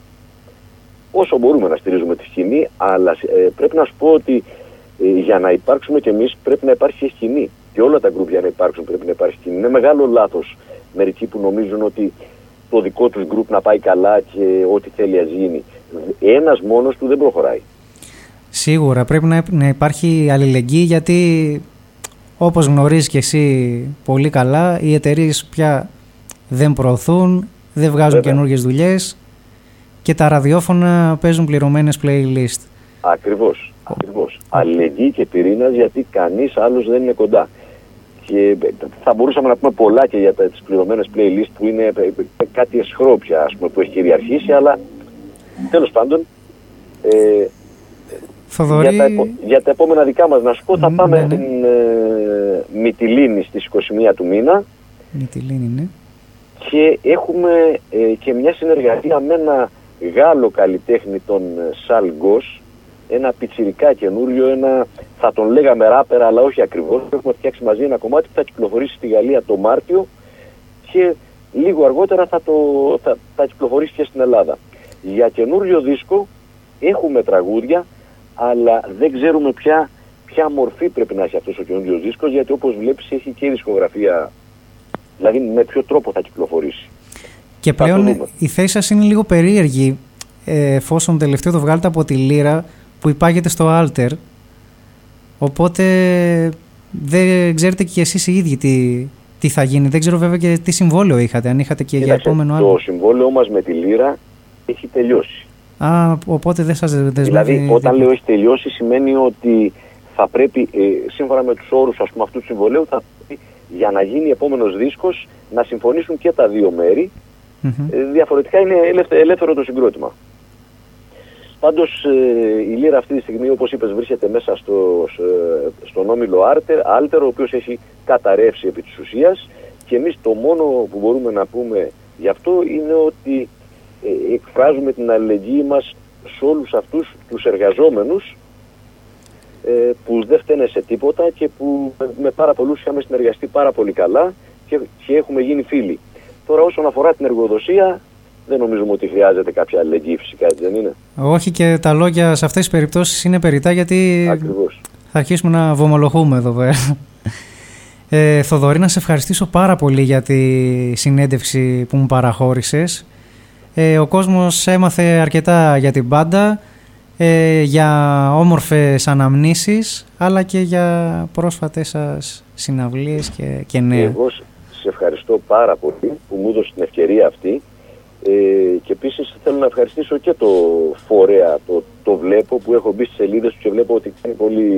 όσο μπορούμε να στηρίζουμε τη σκηνή, αλλά ε, πρέπει να σου πω ότι ε, για να υπάρξουμε κι εμείς πρέπει να υπάρχει και σκηνή. Και όλα τα γκρουπ για να υπάρξουν πρέπει να υπάρχει σκηνή. Είναι μεγάλο λάθος μερικοί που νομίζουν ότι το δικό τους γκρουπ να πάει καλά και ό,τι θέλει ας γίνει. Ένας μόνος του δεν προχωράει. Σίγουρα πρέπει να, να υπάρχει αλληλεγγύη, γιατί όπως γνωρίζεις και εσύ πολύ καλά, οι εταιρείες πια δεν προωθούν, δεν βγάζουν καινούργιες δουλειές και τα ραδιόφωνα παίζουν πληρωμένες playlist. Ακριβώς, ακριβώς. Αλληλεγγύη και πυρήνας, γιατί κανείς άλλος δεν είναι κοντά. Και θα μπορούσαμε να πούμε πολλά και για τις πληρωμένες playlist που είναι κάτι εσχρόπια, ας πούμε, που έχει κυριαρχήσει, αλλά τέλος πάντων ε, Θοδωρή... για, τα επο, για τα επόμενα δικά μας να σου πω θα ναι, πάμε ναι. στην ε, Μυτιλήνη στις είκοσι μία του μήνα. Μυτιλήνη, ναι. Και έχουμε ε, και μια συνεργασία με ένα Γάλλο καλλιτέχνη, τον Σαλ Γκος, ένα πιτσιρικά καινούριο, ένα, θα τον λέγαμε ράπερα αλλά όχι ακριβώς. Έχουμε φτιάξει μαζί ένα κομμάτι που θα κυκλοφορήσει στη Γαλλία το Μάρτιο και λίγο αργότερα θα, το, θα, θα κυκλοφορήσει και στην Ελλάδα. Για καινούριο δίσκο έχουμε τραγούδια, αλλά δεν ξέρουμε ποια, ποια μορφή πρέπει να έχει αυτός ο καινούριος δίσκος, γιατί όπως βλέπεις έχει και δισκογραφία, δηλαδή με ποιο τρόπο θα κυκλοφορήσει. Και πλέον η θέση σας είναι λίγο περίεργη, εφόσον τελευταίο το βγάλετε από τη Λύρα που υπάγεται στο Alter, οπότε δεν ξέρετε και εσείς οι ίδιοι τι, τι θα γίνει. Δεν ξέρω βέβαια και τι συμβόλαιο είχατε, αν είχατε και Κοίταξε, για επόμενο άλλο. Το συμβόλαιο μας με τη Λύρα έχει τελειώσει. Α, οπότε δεν σας δεσμεύει. Δηλαδή όταν δεν... λέω έχει τελειώσει σημαίνει ότι θα πρέπει, ε, σύμφωνα με τους όρους ας πούμε, αυτού του συμβολέου, θα πρέπει για να γίνει επόμενος δίσκος να συμφωνήσουν και τα δύο μέρη. Mm-hmm. Ε, διαφορετικά είναι ελεύθερο, ελεύθερο το συγκρότημα. Πάντως ε, η Λύρα αυτή τη στιγμή, όπως είπες, βρίσκεται μέσα στο, στον όμιλο Alter, ο οποίος έχει καταρρεύσει επί της ουσίας, και εμείς το μόνο που μπορούμε να πούμε γι' αυτό είναι ότι ε, εκφράζουμε την αλληλεγγύη μας σε όλους αυτούς τους εργαζόμενους ε, που δεν φταίνε σε τίποτα και που με πάρα πολλούς είχαμε συνεργαστεί πάρα πολύ καλά και, και έχουμε γίνει φίλοι. Τώρα όσον αφορά την εργοδοσία, δεν νομίζουμε ότι χρειάζεται κάποια αλληλεγγύη, φυσικά, δεν είναι. Όχι, και τα λόγια σε αυτές τις περιπτώσεις είναι περιττά, γιατί Ακριβώς. θα αρχίσουμε να βομολογούμε εδώ πέρα. Ε, Θοδωρή, να σε ευχαριστήσω πάρα πολύ για τη συνέντευξη που μου παραχώρησες. Ε, ο κόσμος έμαθε αρκετά για την μπάντα, ε, για όμορφες αναμνήσεις, αλλά και για πρόσφατες σας συναυλίες και, και νέα. Εγώ σε ευχαριστώ πάρα πολύ που μου έδωσε την ευκαιρία αυτή. Ε, και επίσης θέλω να ευχαριστήσω και το φορέα, το, το βλέπω, που έχω μπει στις σελίδες του και βλέπω ότι κάνει πολύ,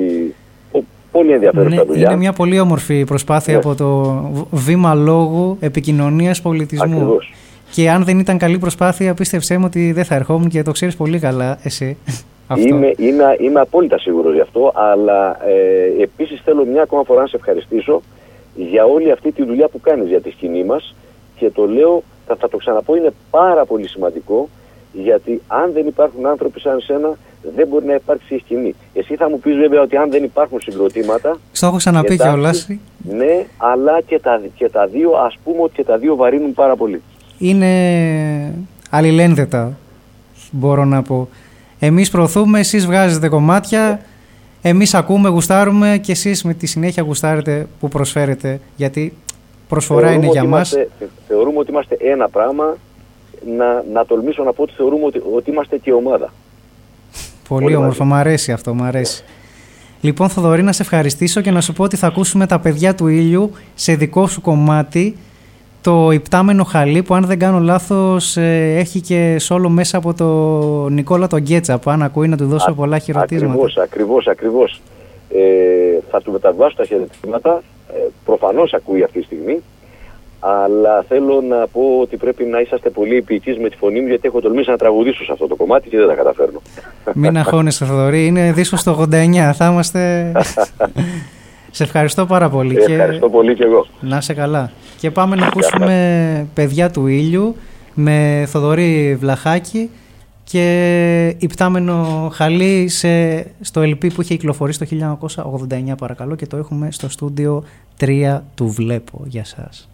πολύ ενδιαφέρουσα ναι, δουλειά. Είναι μια πολύ όμορφη προσπάθεια, ναι, από το βήμα λόγου, επικοινωνίας, πολιτισμού. Ακριβώς. Και αν δεν ήταν καλή προσπάθεια, πίστεψέ μου ότι δεν θα ερχόμουν, και το ξέρεις πολύ καλά εσύ. Είμαι, είμαι, είμαι απόλυτα σίγουρος γι' αυτό, αλλά ε, επίσης θέλω μια ακόμα φορά να σε ευχαριστήσω για όλη αυτή τη δουλειά που κάνεις για τη σκηνή μας, και το λέω, θα, θα το ξαναπώ, είναι πάρα πολύ σημαντικό, γιατί αν δεν υπάρχουν άνθρωποι σαν σένα, δεν μπορεί να υπάρξει η σκηνή. Εσύ θα μου πεις βέβαια ότι αν δεν υπάρχουν συγκροτήματα... Στο έχω ξαναπεί κιόλας. Ναι, αλλά και τα, και τα δύο, ας πούμε ότι και τα δύο βαρύνουν πάρα πολύ. Είναι αλληλένδετα, μπορώ να πω. Εμείς προωθούμε, εσείς βγάζετε κομμάτια, εμείς ακούμε, γουστάρουμε, και εσείς με τη συνέχεια γουστάρετε που προσφέρετε, γιατί προσφορά θεωρούμε είναι για μας. Είμαστε, θεωρούμε ότι είμαστε ένα πράγμα, να, να τολμήσω να πω ότι θεωρούμε ότι, ότι είμαστε και ομάδα. Πολύ, Πολύ όμορφο, μ' αρέσει αυτό, μ' αρέσει. Λοιπόν, Θοδωρή, να σε ευχαριστήσω και να σου πω ότι θα ακούσουμε τα παιδιά του ήλιου σε δικό σου κομμάτι, το Υπτάμενο Χαλί, που αν δεν κάνω λάθος έχει και σόλο μέσα από το Νικόλα τον Γκέτσα, που αν ακούει να του δώσω Α, πολλά χειροτίσματα. Ακριβώς, ακριβώς, ακριβώς. Ε, θα του μεταβάσω τα χαιρετίσματα, ε, προφανώς ακούει αυτή τη στιγμή, αλλά θέλω να πω ότι πρέπει να είσαστε πολύ επίοικείς με τη φωνή μου, γιατί έχω τολμήσει να τραγουδήσω σε αυτό το κομμάτι και δεν τα καταφέρνω. Μην αγχώνεσαι, Θοδωρή, είναι δίσκος το ογδόντα εννιά, θα είμαστε... Σε ευχαριστώ πάρα πολύ. Ε, ευχαριστώ και... πολύ και εγώ. Να είσαι καλά. Και πάμε να ακούσουμε παιδιά του ήλιου με Θοδωρή Βλαχάκη και υπτάμενο χαλί σε, στο ελ πι που είχε κυκλοφορήσει το χίλια εννιακόσια ογδόντα εννιά, παρακαλώ, και το έχουμε στο στούντιο τρία του Βλέπω για σας.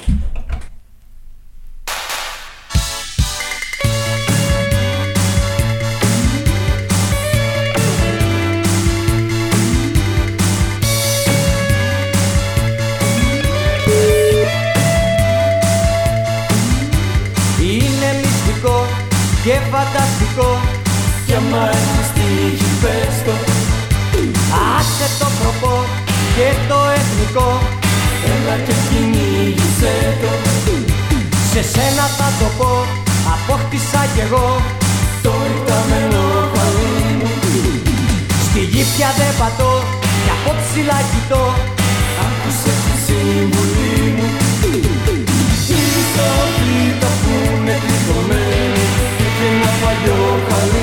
Και φανταστικό κι άμα έχεις τύχει πες το. Άσε το προπό και το εθνικό, έλα και κυνήγησέ το. Σε σένα θα το πω, απόκτησα κι εγώ το ρηταμένο παλί μου. Στη γη πια δεν πατώ κι από ψηλά κοιτώ, άκουσε τη συμβουλή μου. Οι σοφοί τα που είναι κρυφωμένοι και ένα παλιό χαλί,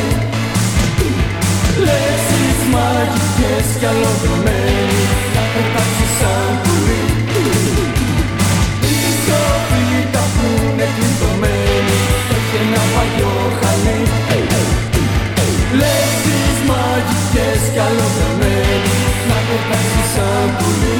λέξεις μαγικές κι αλλοδρομένοι να πετάξεις σαν πουλί. Οι σοφοί τα που είναι κρυφωμένοι και ένα παλιό χαλί, λέξεις μαγικές κι αλλοδρομένοι να πετάξεις σαν πουλί.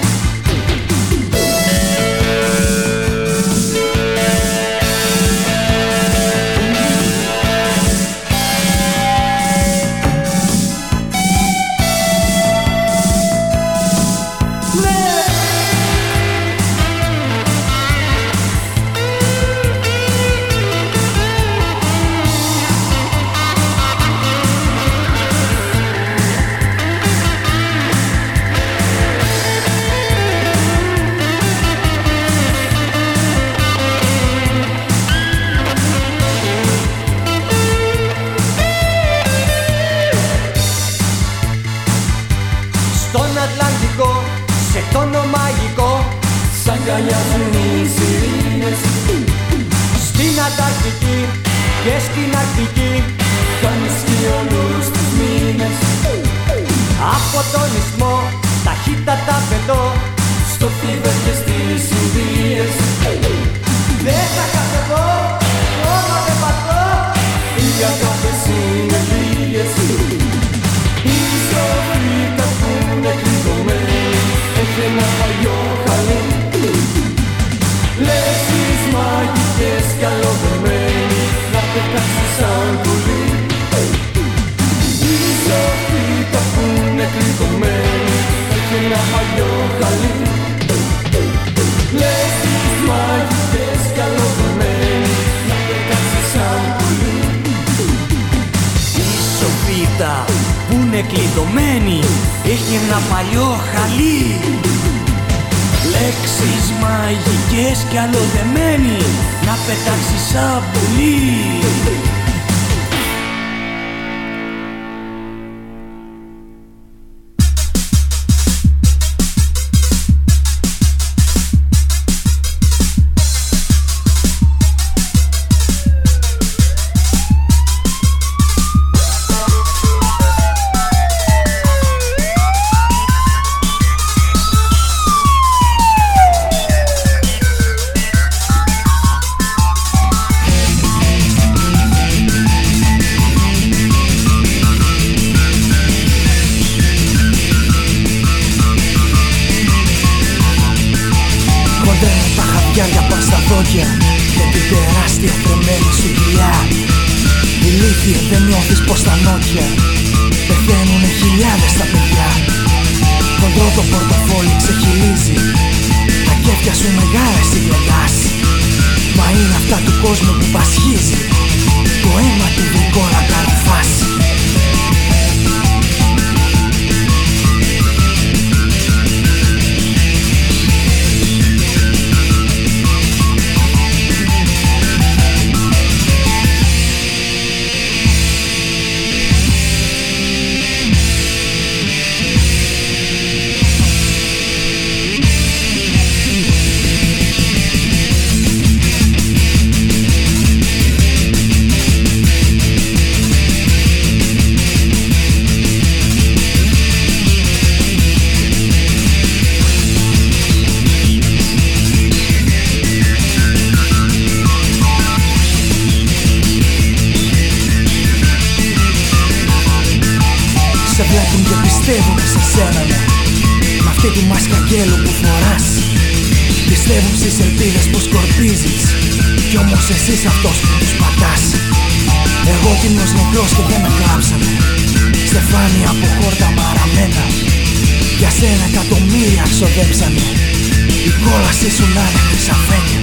Αγκαλιάζουν οι σιρήνες στην Ανταρκτική και στην Αρκτική, κάνεις και όλους τους μήνες. Από τον Ισθμό ταχύτατα πετώ στο Θίβετ και στις Ινδίες. Δεν θα καθεβώ, όμως δεν πατώ, οι αγάπες είναι λίγες. Οι σοφοί τα που είναι κρυβωμένοι έχει ένα παλιό χαλί, λέξεις μαγικές κι αλλοδρομένοι να πετάξεις σαν πουλί. Οι σοφοί τα που είναι κρυβωμένοι έχει ένα παλιό χαλί, λέξεις μαγικές κι αλλοδρομένοι να πετάξεις σαν πουλί. Η σοφίτα που είναι κλειδωμένη έχει ένα παλιό χαλί, λέξεις μαγικές κι αλλοδεμένοι να πετάξεις σαν πουλί. Και την τεράστια τρεμένη σου κοιλιά, ηλίθιε δεν νιώθεις πως τα νότια πεθαίνουνε χιλιάδες τα παιδιά. Χοντρό το πορτοφόλι ξεχυλίζει, τα κέφια σου μεγάλες συγκλετάς, μα είναι αυτά του κόσμου που πασχίζει, το αίμα του γλυκό να καρφάσει. σένα ναι. Μ' αυτή τη μάσκα αγγέλου που φοράς. Πιστεύουν στις ελπίδες που σκορπίζεις, κι όμως εσύ είσαι αυτός που τους πατάς. Εγώ τίμιος νεκρός και δεν με κλάψανε. Στεφάνια από χόρτα μαραμένα. Για σένα εκατομμύρια ξοδέψανε. Η κόλαση σου να είναι χρυσαφένια.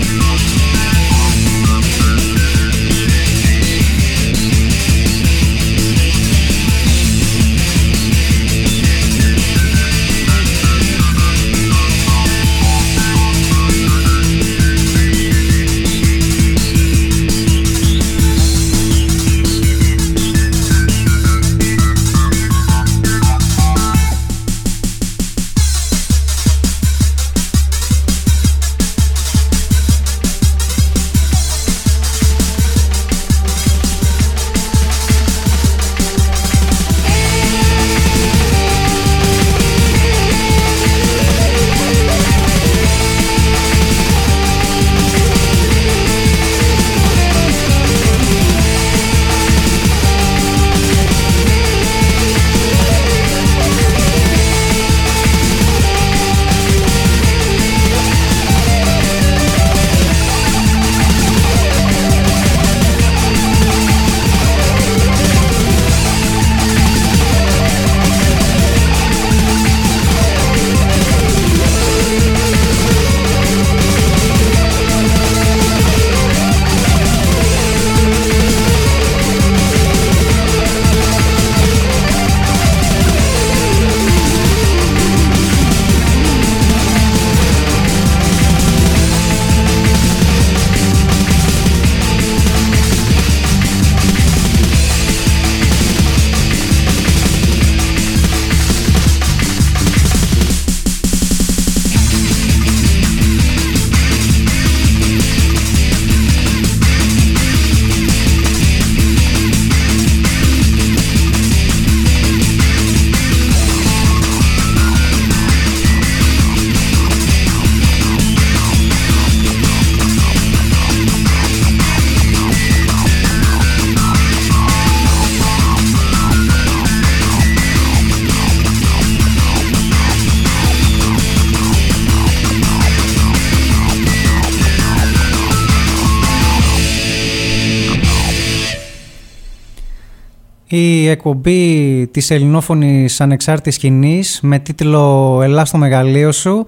Η εκπομπή της ελληνόφωνης ανεξάρτητης σκηνής με τίτλο «Ελά στο μεγαλείο σου»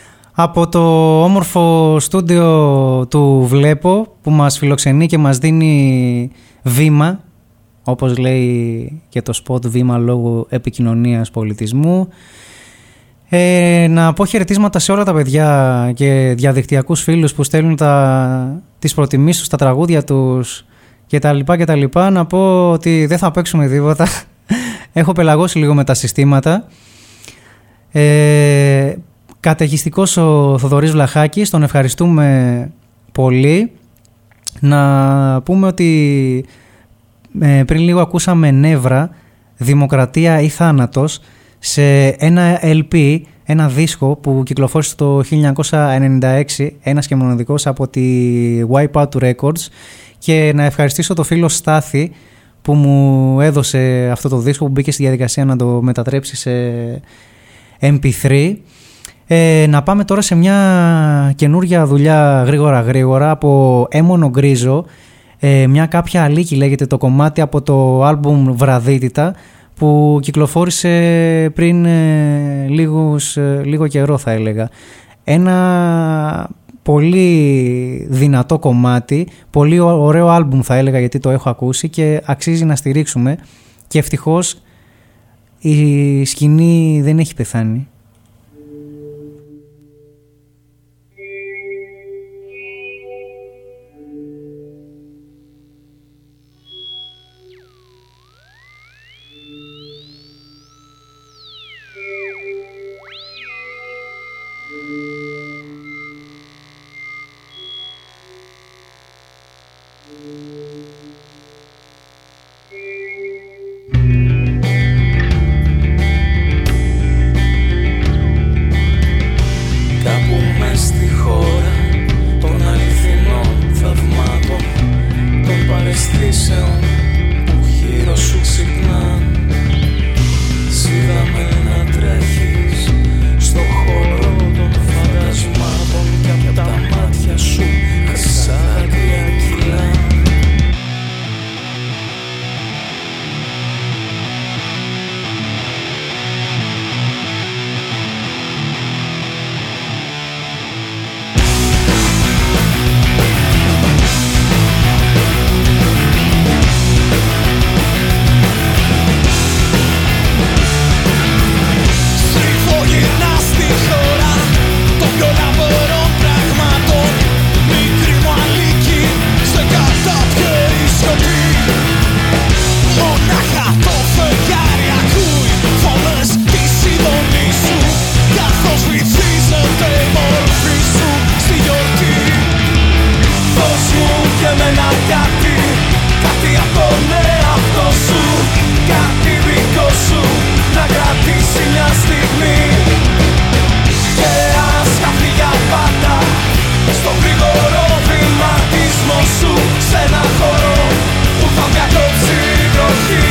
από το όμορφο στούντιο του Βλέπω που μας φιλοξενεί και μας δίνει βήμα, όπως λέει και το σποτ, βήμα λόγω επικοινωνίας πολιτισμού. Ε, να πω χαιρετίσματα σε όλα τα παιδιά και διαδικτυακούς φίλους που στέλνουν τα, τις προτιμήσεις τους, τα τραγούδια τους και τα λοιπά και τα λοιπά. Να πω ότι δεν θα παίξουμε τίποτα. Έχω πελαγώσει λίγο με τα συστήματα. Ε, καταιγιστικός ο Θοδωρής Βλαχάκης, τον ευχαριστούμε πολύ. Να πούμε ότι ε, πριν λίγο ακούσαμε Νεύρα, Δημοκρατία ή Θάνατος, σε ένα ελ πι, ένα δίσκο που κυκλοφόρησε το χίλια εννιακόσια ενενήντα έξι, ένας και μοναδικός, από τη Wipeout Records. Και να ευχαριστήσω το φίλο Στάθη που μου έδωσε αυτό το δίσκο, που μπήκε στη διαδικασία να το μετατρέψει σε εμ πι θρι. Ε, να πάμε τώρα σε μια καινούργια δουλειά γρήγορα γρήγορα από Έμονο Γκρίζο. Ε, μια κάποια αλήκη λέγεται το κομμάτι από το άλμπουμ Βραδύτητα, που κυκλοφόρησε πριν ε, λίγους, ε, λίγο καιρό θα έλεγα. Ένα πολύ δυνατό κομμάτι, πολύ ωραίο άλμπουμ θα έλεγα, γιατί το έχω ακούσει και αξίζει να στηρίξουμε, και ευτυχώς η σκηνή δεν έχει πεθάνει. Που χείρο σου ξυπνάν, σ' είδαμε να τρέχει σε ένα χώρο που θα διακόψει η βροχή.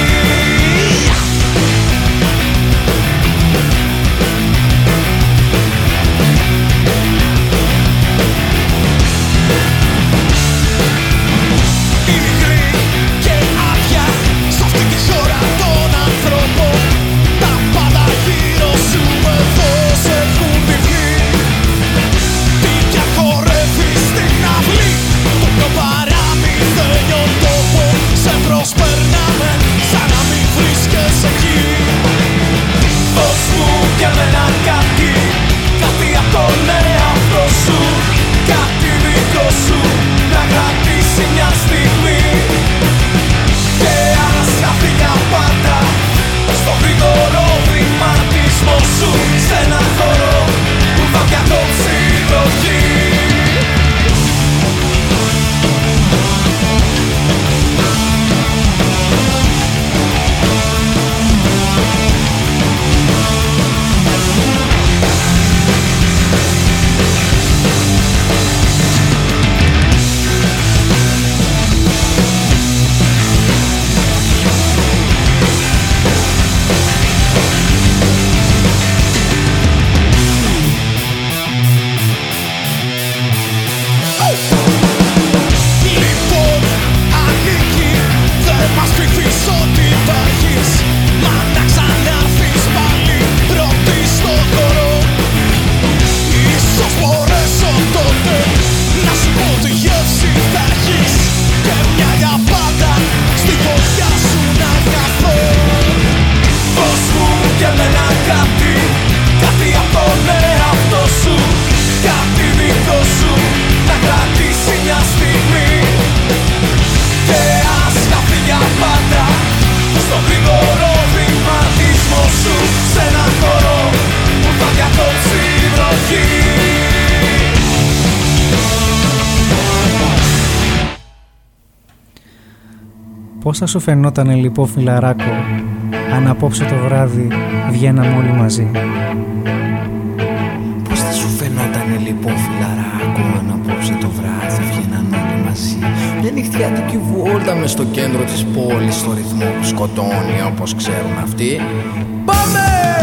Η μικρή και άδεια σ' αυτή τη χώρα των ανθρώπων, τα πάντα γύρω σου εδώ σε έχουν διπλή. Τι κι αχορεύεις στην αυλή, το πιο παραμυθένιο τόπο, σε προσπερνάμε σαν να μην βρίσκεσαι εκεί. Δώσ' μου κι εμένα κάτι, κάτι απ' τον εαυτό σου, κάτι δικό σου να κρατήσει μια στιγμή. Και ας χαθεί για πάντα στο γρήγορο βηματισμό σου, σε ένα χώρο που θα διακόψει η βροχή. Λοιπόν, ανήκει, δεν μας κρυφείς ότι υπάρχεις, μα να ξανάρθεις πάλι πρώτη στο χώρο. Ίσως μπορέσω τότε να σου πω τη γεύση θα έχεις και μια για πάντα στη φωτιά σου να καθώ. Δώσ' μου κι εμένα κάτι, κάτι απ' τον εαυτό σου, κάτι δικό σου να κρατήσει μια στιγμή. Και ας χαθεί για πάντα στο γρήγορο βηματισμό σου, σε ένα χώρο που θα διακόψει η βροχή. Πώς θα σου φαινότανε λοιπόν, φιλαράκο, αν απόψε το βράδυ βγαίναμε όλοι μαζί? Πώς θα σου φαινότανε λοιπόν, φιλαράκο, αν απόψε το βράδυ βγαίναν όλοι μαζί? Μια νυχτιάτικη βόλτα μες στο κέντρο της πόλης, στο ρυθμό που σκοτώνει όπως ξέρουν αυτοί. Πάμε!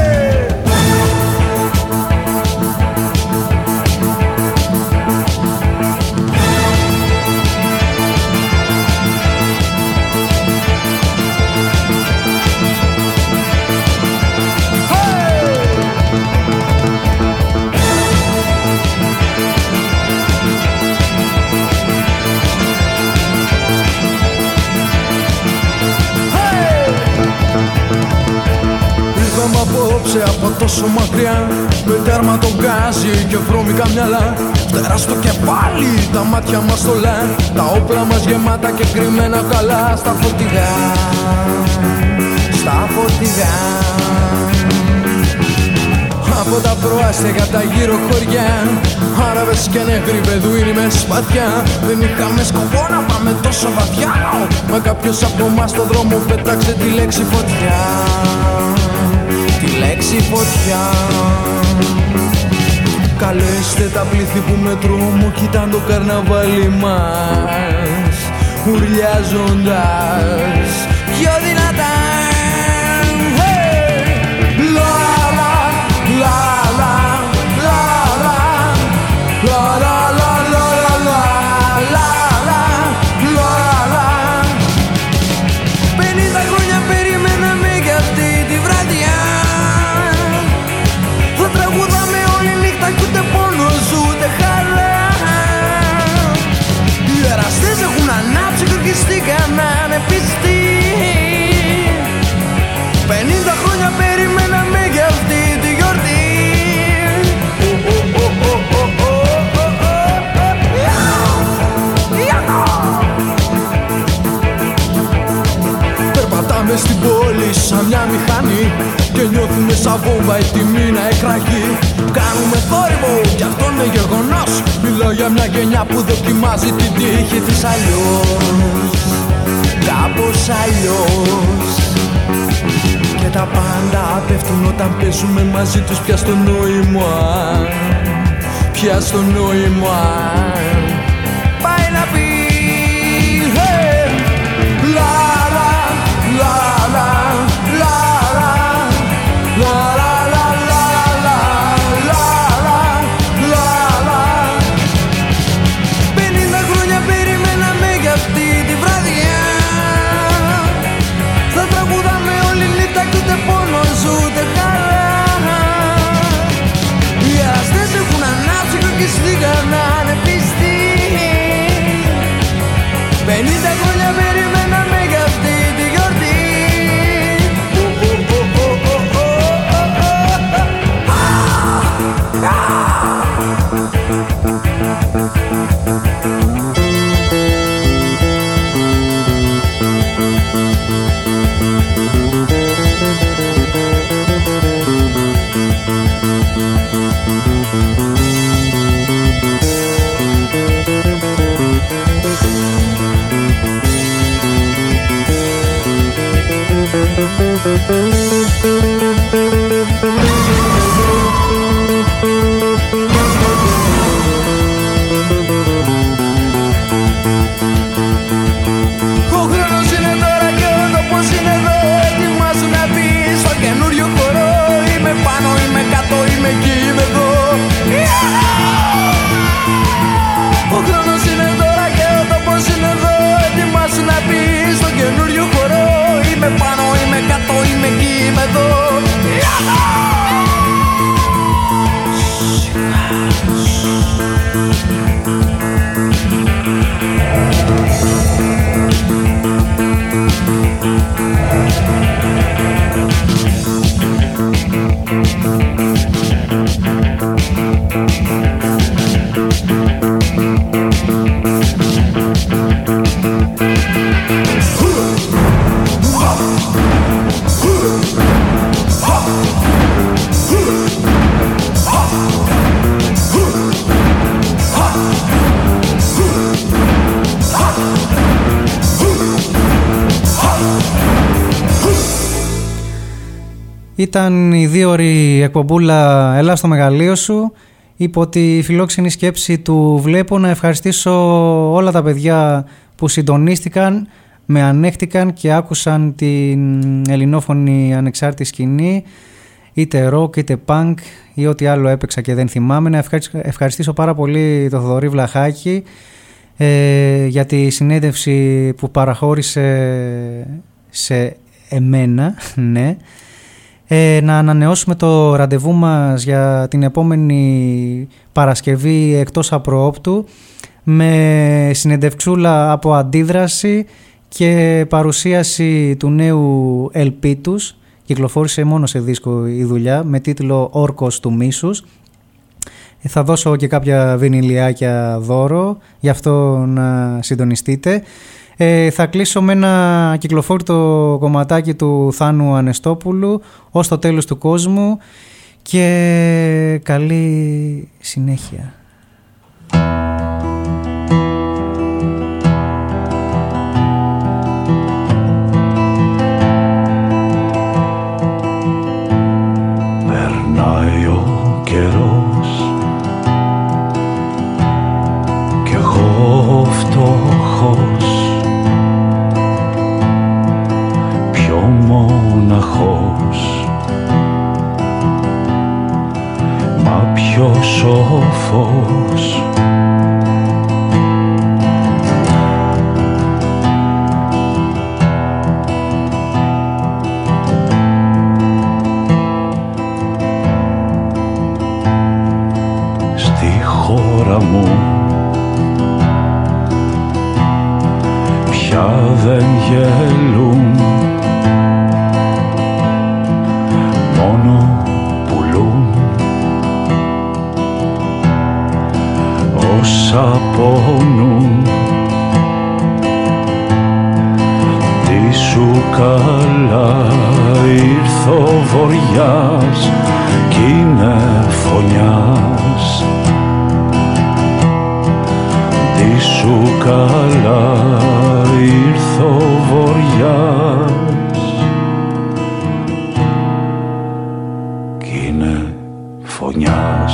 Απόψε από τόσο μακριά, με τέρμα το γκάζι και βρώμικα μυαλά, φτερά στο κεφάλι, τα μάτια μας στολά, τα όπλα μας γεμάτα και κρυμμένα καλά στα φορτηγά, στα φορτηγά. Από τα προάστια τα γύρω χωριά, Άραβες και νεκροί Μπεδουίνοι με σπαθιά. Δεν είχαμε σκοπό να πάμε τόσο βαθιά, μα κάποιος από εμάς στον δρόμο πέταξε τη λέξη φωτιά, τη λέξη φωτιά. Καλέστε τα πλήθη που με τρόμο κοιτάν το καρναβάλι μας, ουρλιάζοντας πιο δυνατά. Hey! La la la la la la la la la la la la la la la. Πενήντα χρόνια περιμέναμε για αυτή τη βραδιά, θα τραγουδάμε όλη νύχτα κι ούτε πόνος ούτε χαρά. Οι εραστές έχουν ανάψει και ορκιστήκαν ανεπιστοί. Πενήντα χρόνια περιμέναμε για αυτή τη γιορτή. Περπατάμε στην πόλη σαν μια μηχανή και νιώθουμε σαν βόμβα έτοιμη να εκραγεί. Κάνουμε θόρυβο κι αυτό είναι γεγονός. Μιλάω για μια γενιά που δοκιμάζει την τύχη της αλλιώς, κάπως αλλιώς. Και τα πάντα πέφτουν όταν παίζουμε μαζί τους πια στο νόημα, πια στο νόημα. Πάει να πει hey! Ο χρόνος είναι τώρα και ο τόπος είναι εδώ. Ετοιμάσου να μπεις στο καινούριο χώρο. Είμαι πάνω, είμαι κάτω, είμαι εκεί, είμαι εδώ. Ο χρόνος είναι τώρα και ο τόπος είναι εδώ. Ετοιμάσου να μπεις στο καινούριο χώρο. Είμαι πάνω, είμαι κάτω, είμαι εκεί, είμαι εδώ. Ήταν η δύο ώρη εκπομπούλα «Έλα στο μεγαλείο σου». Υπό τη φιλόξενη σκέψη του βλέπω να ευχαριστήσω όλα τα παιδιά που συντονίστηκαν, με ανέχτηκαν και άκουσαν την ελληνόφωνη ανεξάρτητη σκηνή, είτε rock είτε punk ή ό,τι άλλο έπαιξα και δεν θυμάμαι. Να ευχαριστήσω πάρα πολύ τον Θοδωρή Βλαχάκη ε, για τη συνέντευξη που παραχώρησε σε εμένα, ναι. Ε, να ανανεώσουμε το ραντεβού μας για την επόμενη Παρασκευή εκτός απροόπτου με συνεντευξούλα από Αντίδραση και παρουσίαση του νέου ελ πι τους. Κυκλοφόρησε μόνο σε δίσκο η δουλειά με τίτλο «Όρκος του Μίσους». Θα δώσω και κάποια βινιλιάκια δώρο, γι' αυτό να συντονιστείτε. Ε, θα κλείσω με ένα κυκλοφόρητο κομματάκι του Θάνου Ανεστόπουλου, «Ως το τέλος του κόσμου», και καλή συνέχεια. Περνάει ο καιρός κι εγώ φτωχός, μοναχός, μα πιο σοφός. Στη χώρα μου πια δεν γελούν, μόνο πουλούν όσα πονούν. Τι σου καλά ήρθ' ο βοριάς κι είναι φωνιάς. Τι σου καλά ήρθ' ο βοριάς κι είναι φωνιάς.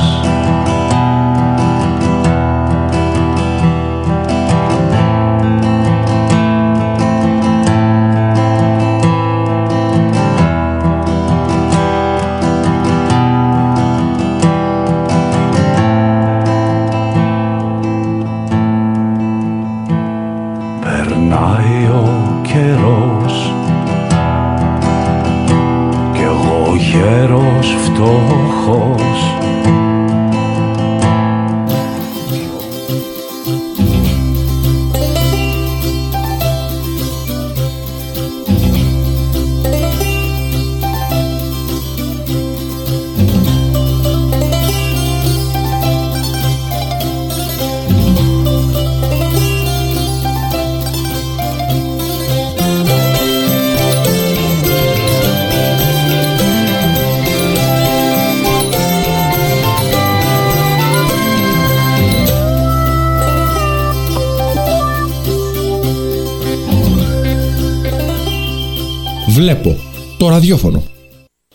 Περνάει ο καιρός κι εγώ γέρος φτωχός. Βλέπω το ραδιόφωνο.